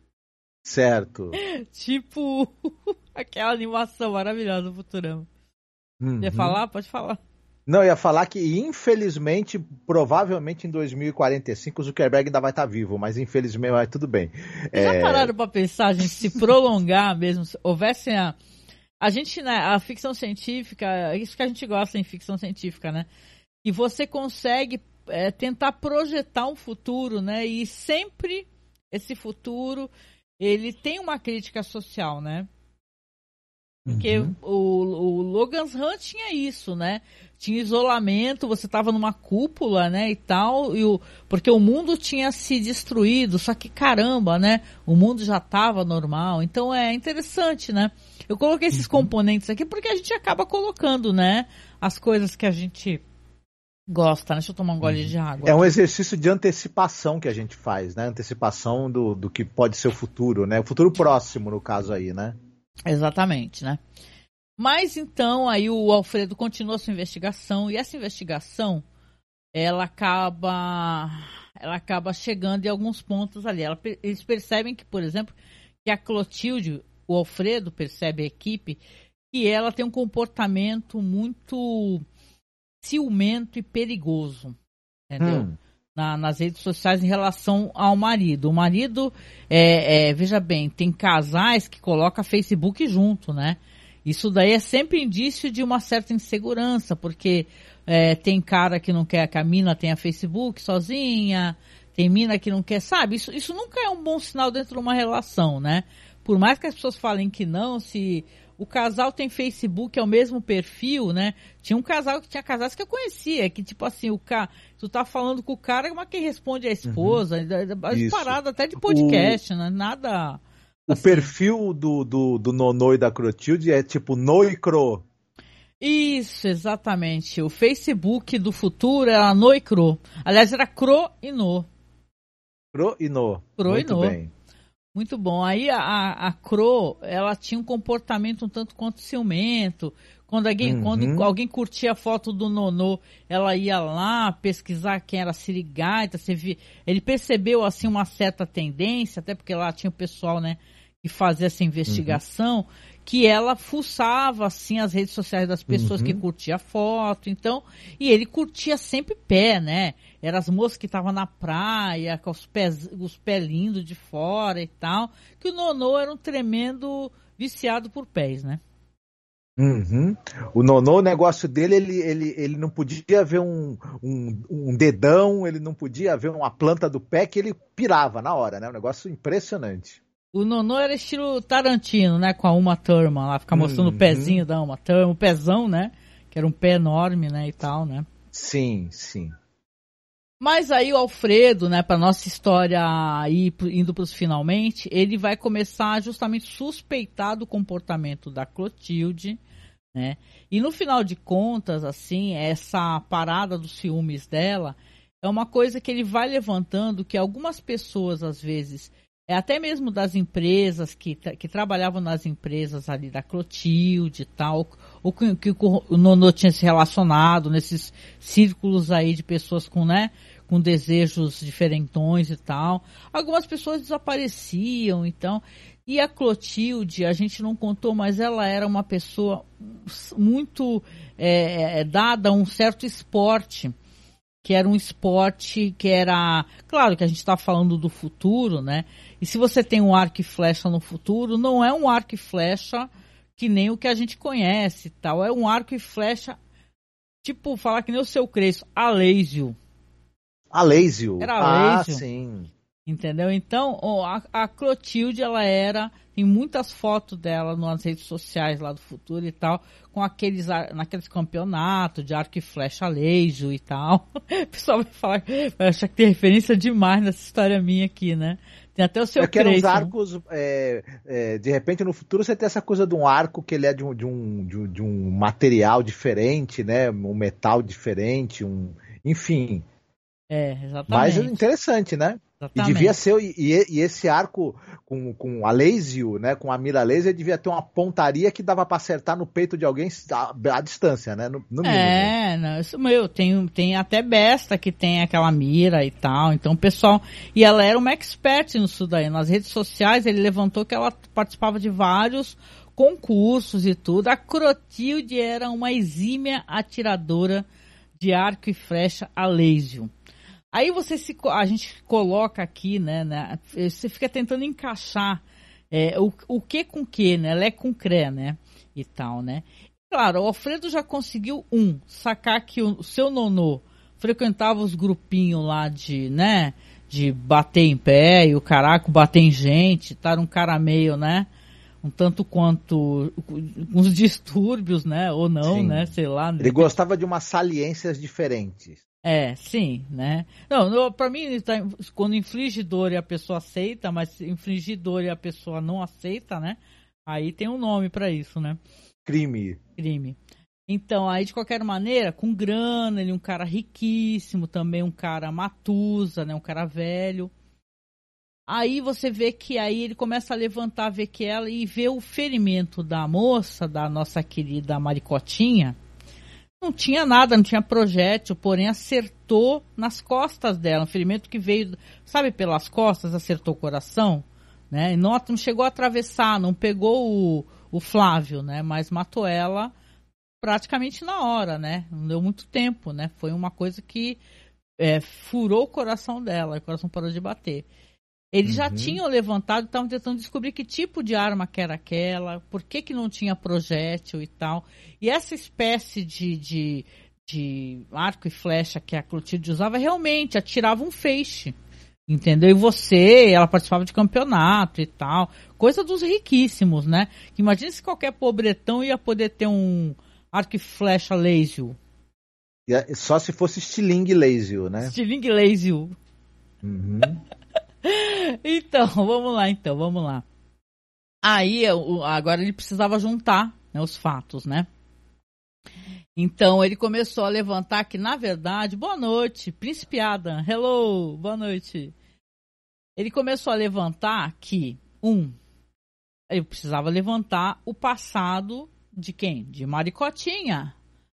Certo. Tipo... Aquela animação maravilhosa do Futurama. Uhum. Ia falar? Pode falar. Não, eu ia falar que, infelizmente, provavelmente em dois mil e quarenta e cinco o Zuckerberg ainda vai estar vivo, mas infelizmente vai tudo bem. Já é... pararam para pensar, gente, se prolongar mesmo, se houvesse a... A gente, né, a ficção científica, isso que a gente gosta em ficção científica, né? E você consegue é, tentar projetar um futuro, né? E sempre esse futuro, ele tem uma crítica social, né? Porque uhum. o, o Logan's Run tinha isso, né? Tinha isolamento, você estava numa cúpula, né, e tal, e o, porque o mundo tinha se destruído, só que caramba, né? O mundo já estava normal, então é interessante, né? Eu coloquei esses uhum. componentes aqui porque a gente acaba colocando, né, as coisas que a gente gosta, né? Deixa eu tomar um gole uhum. de água. É um exercício de antecipação que a gente faz, né? Antecipação do, do que pode ser o futuro, né? O futuro próximo, no caso aí, né? Exatamente, né? Mas então aí o Alfredo continua a sua investigação e essa investigação ela acaba ela acaba chegando em alguns pontos ali. Ela, eles percebem que, por exemplo, que a Clotilde, o Alfredo percebe a equipe que ela tem um comportamento muito ciumento e perigoso, entendeu? Hum. Na, nas redes sociais em relação ao marido. O marido, é, é, veja bem, tem casais que colocam Facebook junto, né? Isso daí é sempre indício de uma certa insegurança, porque é, tem cara que não quer que a mina tenha Facebook sozinha, tem mina que não quer, sabe? Isso, isso nunca é um bom sinal dentro de uma relação, né? Por mais que as pessoas falem que não, se o casal tem Facebook, é o mesmo perfil, né? Tinha um casal que tinha casais que eu conhecia, que tipo assim, o cara, tu tá falando com o cara, mas quem responde é a esposa, uhum. Parada até de podcast, o... né? Nada... O assim. Perfil do, do, do Nonô e da Clotilde é tipo Noicro. Isso, exatamente. O Facebook do futuro era No e Cro. Aliás, era Cro e No. Cro e No. Cro Muito e No. bem. Muito bom. Aí a, a Cro, ela tinha um comportamento um tanto quanto ciumento. Quando alguém, Uhum. quando alguém curtia a foto do Nonô, ela ia lá pesquisar quem era a Sirigaita. Você via, ele percebeu assim uma certa tendência, até porque lá tinha o pessoal, né, que fazia essa investigação, uhum. que ela fuçava assim as redes sociais das pessoas uhum. que curtiam a foto. Então, e ele curtia sempre pé, né? Eram as moças que estavam na praia, com os pés, os pés lindos de fora e tal. Que o Nonô era um tremendo viciado por pés, né? Uhum. O Nonô, o negócio dele, ele, ele, ele não podia ver um, um, um dedão, ele não podia ver uma planta do pé que ele pirava na hora, né? Um negócio impressionante. O Nonô era estilo Tarantino, né? Com a Uma Thurman lá, ficar mostrando uhum. o pezinho da Uma Thurman, o pezão, né? Que era um pé enorme, né? E tal, né? Sim, sim. Mas aí o Alfredo, né, para nossa história ir indo para os finalmente, ele vai começar justamente a suspeitar do comportamento da Clotilde, né? E no final de contas, assim, essa parada dos ciúmes dela é uma coisa que ele vai levantando, que algumas pessoas, às vezes, é até mesmo das empresas, que, que trabalhavam nas empresas ali da Clotilde e tal, ou que, que o Nonô tinha se relacionado nesses círculos aí de pessoas com, né, com desejos diferentões e tal. Algumas pessoas desapareciam, então. E a Clotilde, a gente não contou, mas ela era uma pessoa muito é, dada a um certo esporte, que era um esporte que era... Claro que a gente está falando do futuro, né? E se você tem um arco e flecha no futuro, não é um arco e flecha que nem o que a gente conhece e tal. É um arco e flecha, tipo, falar que nem o Seu Crespo, a laser. A laser? Era a laser. Ah, sim. Entendeu? Então, a, a Clotilde, ela era... Tem muitas fotos dela nas redes sociais lá do futuro e tal, com aqueles, naqueles campeonatos de arco e flecha laser e tal. O pessoal vai falar, vai achar que tem referência demais nessa história minha aqui, né? Tem até o Seu Crespo. É que eram os arcos, é, é, de repente no futuro você tem essa coisa de um arco que ele é de um, de um, de um, de um material diferente, né? Um metal diferente, um, enfim... É, exatamente. Mas é interessante, né? Exatamente. E devia ser, e, e esse arco com, com a laser, né? Com a mira laser, devia ter uma pontaria que dava para acertar no peito de alguém à, à distância, né? No, no mínimo. É, não, isso meu, tem, tem até besta que tem aquela mira e tal. Então o pessoal. E ela era uma expert nisso daí. Nas redes sociais ele levantou que ela participava de vários concursos e tudo. A Clotilde era uma exímia atiradora de arco e flecha a laser. Aí você se, a gente coloca aqui, né, né você fica tentando encaixar é, o, o que com que, né, lé com cré, né, e tal, né. Claro, o Alfredo já conseguiu, um, sacar que o seu Nonô frequentava os grupinhos lá de, né, de bater em pé e o caraca, bater em gente, tá, um cara meio, né, um tanto quanto uns distúrbios, né, ou não, sim, né, sei lá. Ele gostava de umas saliências diferentes. É, sim, né? Não, não para mim, tá, quando inflige dor e a pessoa aceita, mas infligir dor e a pessoa não aceita, né? Aí tem um nome para isso, né? Crime. Crime. Então, aí de qualquer maneira, com grana, ele é um cara riquíssimo, também um cara matusa, né? Um cara velho. Aí você vê que aí ele começa a levantar, ver que ela e vê o ferimento da moça, da nossa querida Maricotinha. Não tinha nada, não tinha projétil, porém acertou nas costas dela. Um ferimento que veio, sabe, pelas costas, acertou o coração, né? E não, não chegou a atravessar, não pegou o, o Flávio, né? Mas matou ela praticamente na hora, né? Não deu muito tempo, né? Foi uma coisa que é, furou o coração dela, o coração parou de bater. Eles uhum. já tinham levantado, estavam tentando descobrir que tipo de arma que era aquela, por que que não tinha projétil e tal. E essa espécie de, de, de arco e flecha que a Clotilde usava, realmente atirava um feixe, entendeu? E você, ela participava de campeonato e tal, coisa dos riquíssimos, né? Imagina se qualquer pobretão ia poder ter um arco e flecha laser. Só se fosse estilingue laser, né? Estilingue laser. Uhum. Então, vamos lá, então, vamos lá. Aí, agora ele precisava juntar, né, os fatos, né? Então ele começou a levantar que, na verdade, boa noite, Príncipe Adam, hello, boa noite. Ele começou a levantar que, um, ele precisava levantar o passado de quem? De Maricotinha.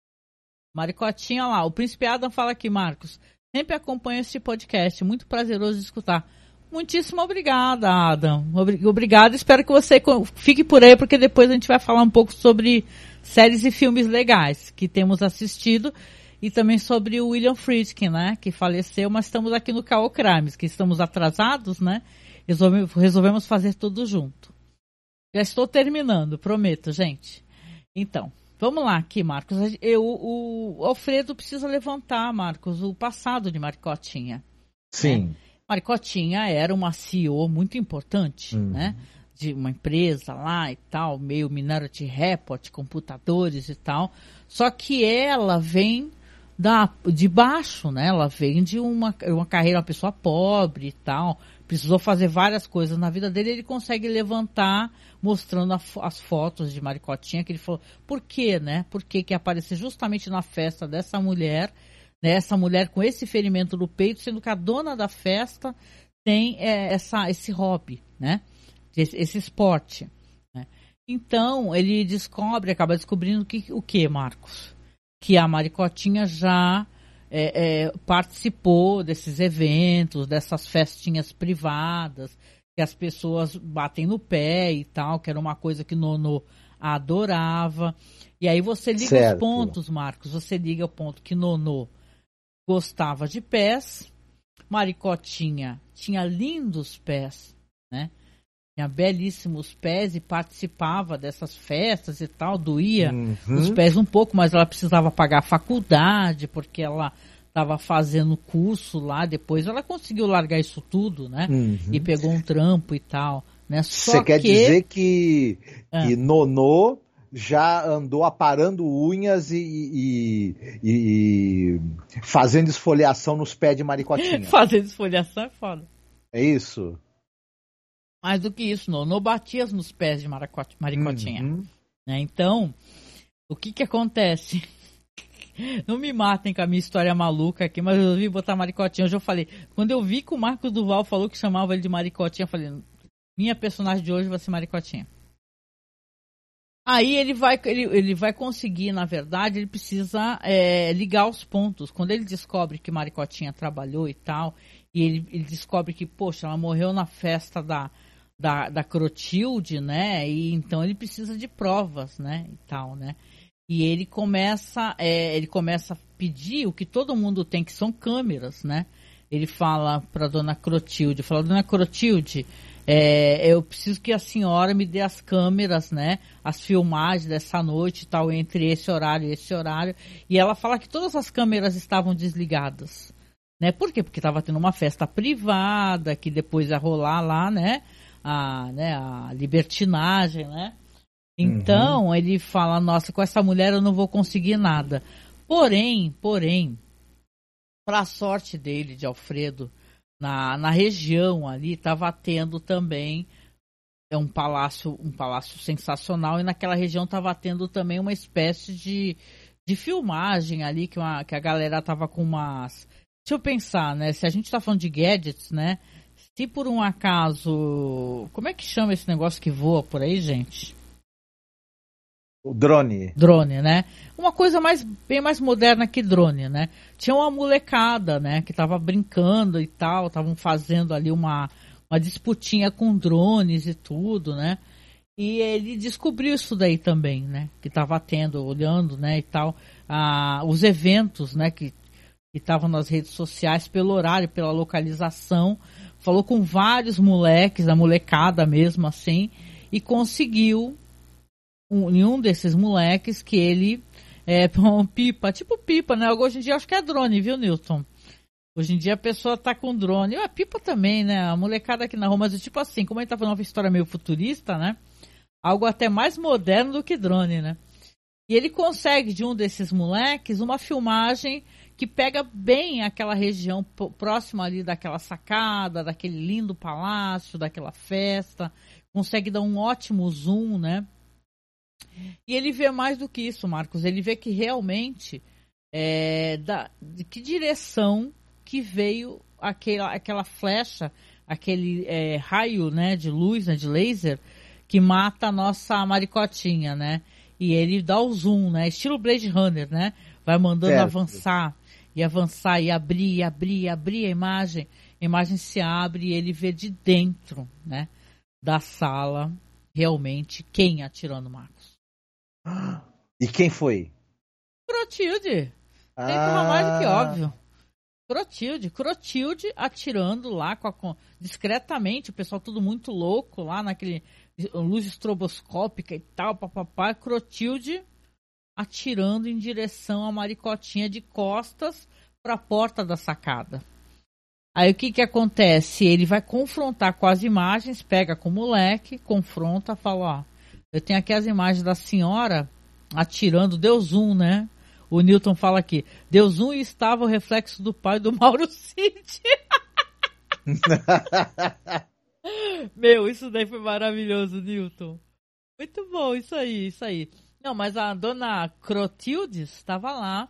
Maricotinha lá, o Príncipe Adam fala aqui, Marcos, sempre acompanho esse podcast, muito prazeroso de escutar. Muitíssimo obrigada, Adam. Obrigado, espero que você fique por aí, porque depois a gente vai falar um pouco sobre séries e filmes legais que temos assistido e também sobre o William Friedkin, né, que faleceu, mas estamos aqui no Caô Crimes, que estamos atrasados, né, resolvemos fazer tudo junto. Já estou terminando, prometo, gente. Então, vamos lá aqui, Marcos. Eu, o Alfredo precisa levantar, Marcos, o passado de Maricotinha. Sim. Né? Maricotinha era uma C E O muito importante, uhum. né? De uma empresa lá e tal, meio Minority Report, computadores e tal. Só que ela vem da, de baixo, né? Ela vem de uma, uma carreira, uma pessoa pobre e tal. Precisou fazer várias coisas na vida dele. Ele consegue levantar, mostrando a, as fotos de Maricotinha, que ele falou, por quê, né? Por que que aparecer justamente na festa dessa mulher, né? Essa mulher com esse ferimento no peito, sendo que a dona da festa tem é, essa, esse hobby, né? Esse, esse esporte, né? Então, ele descobre, acaba descobrindo que, o que, Marcos? Que a Maricotinha já é, é, participou desses eventos, dessas festinhas privadas, que as pessoas batem no pé e tal, que era uma coisa que Nonô adorava. E aí você liga certo. Os pontos, Marcos, você liga o ponto que Nonô gostava de pés, Maricotinha tinha lindos pés, né? Tinha belíssimos pés e participava dessas festas e tal, doía uhum. os pés um pouco, mas ela precisava pagar a faculdade, porque ela estava fazendo curso lá, depois ela conseguiu largar isso tudo, né? Uhum. E pegou um trampo e tal, né? Você quer que... dizer que, ah. que Nonô já andou aparando unhas e, e, e, e fazendo esfoliação nos pés de Maricotinha? Fazendo esfoliação é foda. É isso? Mais do que isso, não, não batia nos pés de Maricotinha. Uhum. Né? Então, o que que acontece? Não me matem com a minha história maluca aqui, mas eu resolvi botar Maricotinha. Hoje eu falei, quando eu vi que o Marcos Duval falou que chamava ele de Maricotinha, eu falei, minha personagem de hoje vai ser Maricotinha. Aí ele vai, ele, ele vai conseguir, na verdade, ele precisa é, ligar os pontos. Quando ele descobre que Maricotinha trabalhou e tal, e ele, ele descobre que, poxa, ela morreu na festa da... Da, da Crotilde, né? E então ele precisa de provas, né? E tal, né? E ele começa, é, ele começa a pedir o que todo mundo tem, que são câmeras, né? Ele fala para dona Crotilde, fala, dona Crotilde, é, eu preciso que a senhora me dê as câmeras, né? As filmagens dessa noite e tal, entre esse horário e esse horário. E ela fala que todas as câmeras estavam desligadas, né? Por quê? Porque estava tendo uma festa privada, que depois ia rolar lá, né? A, né, a libertinagem, né? Então, uhum. ele fala, nossa, com essa mulher eu não vou conseguir nada. Porém, porém, para sorte dele, de Alfredo, na, na região ali, estava tendo também é um palácio, um palácio sensacional, e naquela região estava tendo também uma espécie de, de filmagem ali, que, uma, que a galera tava com umas... Deixa eu pensar, né? Se a gente tá falando de gadgets, né? Se por um acaso... Como é que chama esse negócio que voa por aí, gente? O drone. Drone, né? Uma coisa mais, bem mais moderna que drone, né? Tinha uma molecada, né? Que tava brincando e tal. Estavam fazendo ali uma, uma disputinha com drones e tudo, né? E ele descobriu isso daí também, né? Que tava tendo, olhando, né? E tal. Ah, os eventos, né? Que estavam nas redes sociais pelo horário, pela localização. Falou com vários moleques, a molecada mesmo assim, e conseguiu um, em um desses moleques que ele é um pipa, tipo pipa, né? Hoje em dia acho que é drone, viu, Newton? Hoje em dia a pessoa tá com drone, a pipa também, né? A molecada aqui na rua, mas tipo assim, como a gente tá falando uma história meio futurista, né? Algo até mais moderno do que drone, né? E ele consegue de um desses moleques uma filmagem que pega bem aquela região próxima ali daquela sacada, daquele lindo palácio, daquela festa, consegue dar um ótimo zoom, né? E ele vê mais do que isso, Marcos. Ele vê que realmente, é, da, de que direção que veio aquela, aquela flecha, aquele é, raio, né, de luz, né, de laser, que mata a nossa maricotinha, né? E ele dá o zoom, né? Estilo Blade Runner, né? Vai mandando certo. avançar, e avançar, e abrir, e abrir, e abrir a imagem. A imagem se abre e ele vê de dentro, né, da sala, realmente, quem atirou no Marcos. E quem foi? Crotilde. Ah. Tem que mais do que óbvio. Crotilde. Crotilde atirando lá com a, com, discretamente, o pessoal tudo muito louco lá naquele luz estroboscópica e tal, papapá. Crotilde atirando em direção à maricotinha de costas para a porta da sacada. Aí o que que acontece? Ele vai confrontar com as imagens, pega com o moleque, confronta, fala, ó, eu tenho aqui as imagens da senhora atirando, deu zoom, né? O Newton fala aqui, deu zoom e estava o reflexo do pai do Mauro Cid. Meu, isso daí foi maravilhoso, Newton. Muito bom, isso aí, isso aí. Não, mas a dona Crotilde estava lá.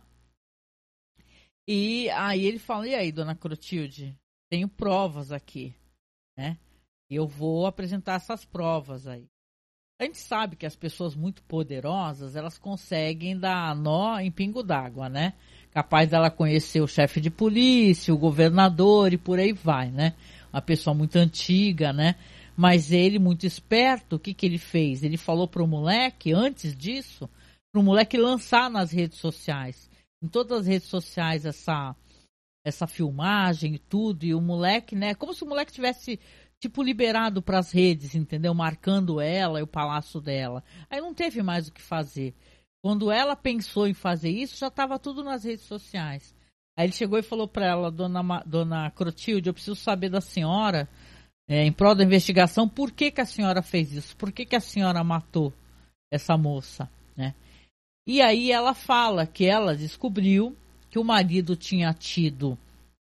E aí ele fala, e aí, dona Crotilde? Tenho provas aqui, né? Eu vou apresentar essas provas aí. A gente sabe que as pessoas muito poderosas, elas conseguem dar nó em pingo d'água, né? Capaz dela conhecer o chefe de polícia, o governador e por aí vai, né? Uma pessoa muito antiga, né? Mas ele, muito esperto, o que que ele fez? Ele falou pro moleque, antes disso, pro moleque lançar nas redes sociais. Em todas as redes sociais essa, essa filmagem e tudo, e o moleque, né, como se o moleque tivesse, tipo, liberado para as redes, entendeu? Marcando ela e o palácio dela. Aí não teve mais o que fazer. Quando ela pensou em fazer isso, já estava tudo nas redes sociais. Aí ele chegou e falou para ela, dona, dona Crotilde, eu preciso saber da senhora, é, em prol da investigação, por que que a senhora fez isso? Por que que a senhora matou essa moça, né? E aí ela fala que ela descobriu que o marido tinha tido,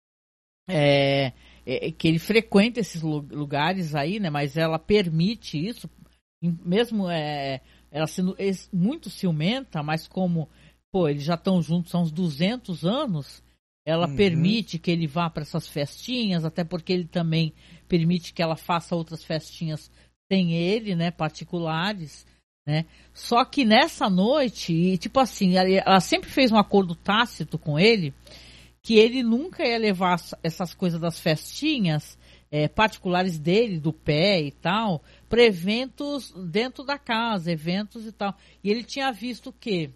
é, é, que ele frequenta esses lugares aí, né? Mas ela permite isso, mesmo é, ela sendo muito ciumenta, mas como, pô, eles já estão juntos há uns duzentos anos, ela uhum. permite que ele vá para essas festinhas, até porque ele também permite que ela faça outras festinhas sem ele, né? Particulares. Né? Só que nessa noite, e tipo assim, ela sempre fez um acordo tácito com ele, que ele nunca ia levar essas coisas das festinhas é, particulares dele, do pé e tal, para eventos dentro da casa, eventos e tal. E ele tinha visto que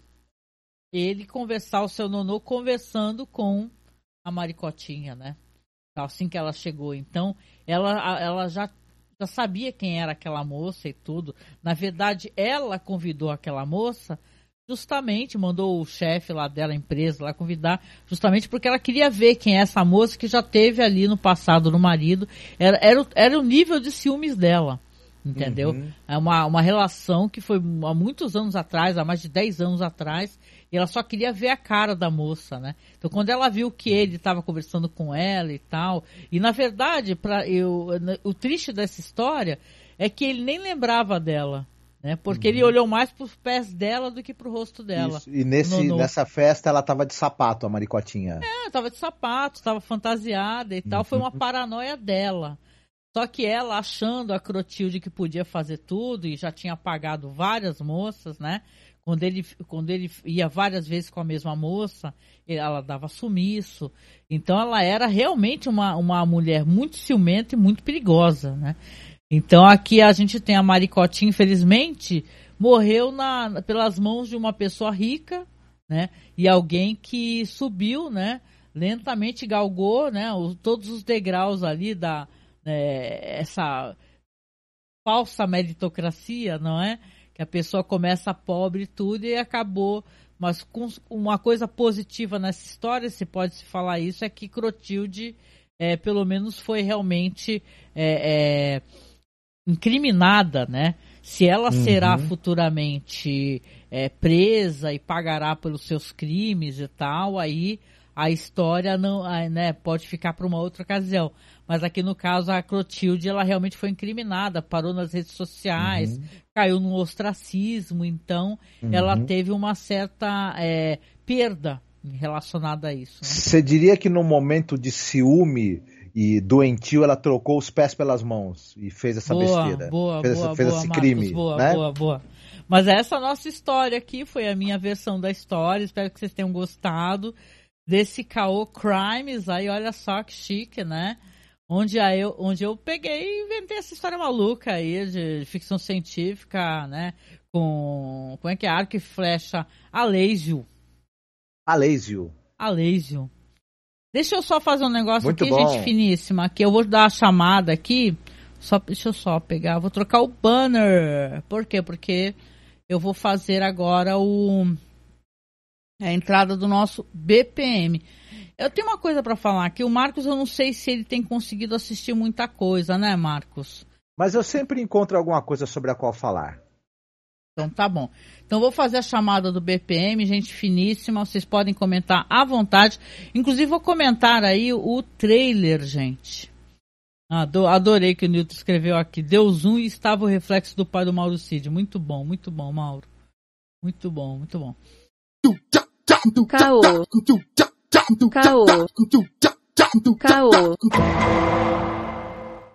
ele conversar, o seu nonô conversando com a maricotinha, né? Assim que ela chegou. Então, ela, ela já já sabia quem era aquela moça e tudo. Na verdade, ela convidou aquela moça, justamente, mandou o chefe lá dela, a empresa, lá convidar, justamente porque ela queria ver quem é essa moça que já teve ali no passado no marido. Era, era, o, era o nível de ciúmes dela, entendeu? Uhum. É uma, uma relação que foi há muitos anos atrás, há mais de dez anos atrás, e ela só queria ver a cara da moça, né? Então, quando ela viu que ele estava conversando com ela e tal, e na verdade, pra, eu, o triste dessa história é que ele nem lembrava dela, né? Porque uhum. ele olhou mais para os pés dela do que para o rosto dela. Isso. E nesse, no, no... nessa festa ela estava de sapato, a maricotinha. É, estava de sapato, estava fantasiada e tal, uhum. foi uma paranoia dela. Só que ela, achando a Crotilde que podia fazer tudo e já tinha pagado várias moças, né? Quando ele, quando ele ia várias vezes com a mesma moça, ela dava sumiço. Então ela era realmente uma, uma mulher muito ciumenta e muito perigosa, né? Então aqui a gente tem a maricotinha, infelizmente, morreu na, pelas mãos de uma pessoa rica, né? E alguém que subiu, né? Lentamente galgou, né? O, todos os degraus ali da... É, essa falsa meritocracia, não é? Que a pessoa começa pobre e tudo e acabou. Mas com uma coisa positiva nessa história, se pode se falar isso, é que Crotilde, é, pelo menos, foi realmente é, é, incriminada, né? Se ela uhum. será futuramente é, presa e pagará pelos seus crimes e tal, aí a história não, né, pode ficar para uma outra ocasião. Mas aqui no caso a Clotilde, ela realmente foi incriminada, parou nas redes sociais, uhum. caiu no ostracismo, então uhum. ela teve uma certa é, perda relacionada a isso. Você né? diria que no momento de ciúme e doentio ela trocou os pés pelas mãos e fez essa boa, besteira? Boa, fez boa, essa, fez boa, esse Marcos, crime, boa, né? boa, boa. Mas essa nossa história aqui foi a minha versão da história, espero que vocês tenham gostado desse caô Crimes, aí olha só que chique, né? Onde eu, onde eu peguei e inventei essa história maluca aí de ficção científica, né? Com, como é que é? Arco e flecha Alésio. Alésio. Alésio. Deixa eu só fazer um negócio Muito aqui, bom. gente finíssima, que eu vou dar a chamada aqui, só, deixa eu só pegar, vou trocar o banner. Por quê? Porque eu vou fazer agora o a entrada do nosso B P M. Eu tenho uma coisa para falar aqui. O Marcos, eu não sei se ele tem conseguido assistir muita coisa, né, Marcos? Mas eu sempre encontro alguma coisa sobre a qual falar. Então tá bom. Então vou fazer a chamada do B P M, gente finíssima. Vocês podem comentar à vontade. Inclusive vou comentar aí o trailer, gente. Adorei que o Nilton escreveu aqui. Deu zoom e estava o reflexo do pai do Mauro Cid. Muito bom, muito bom, Mauro. Muito bom, muito bom. Caô. Caô. Caô.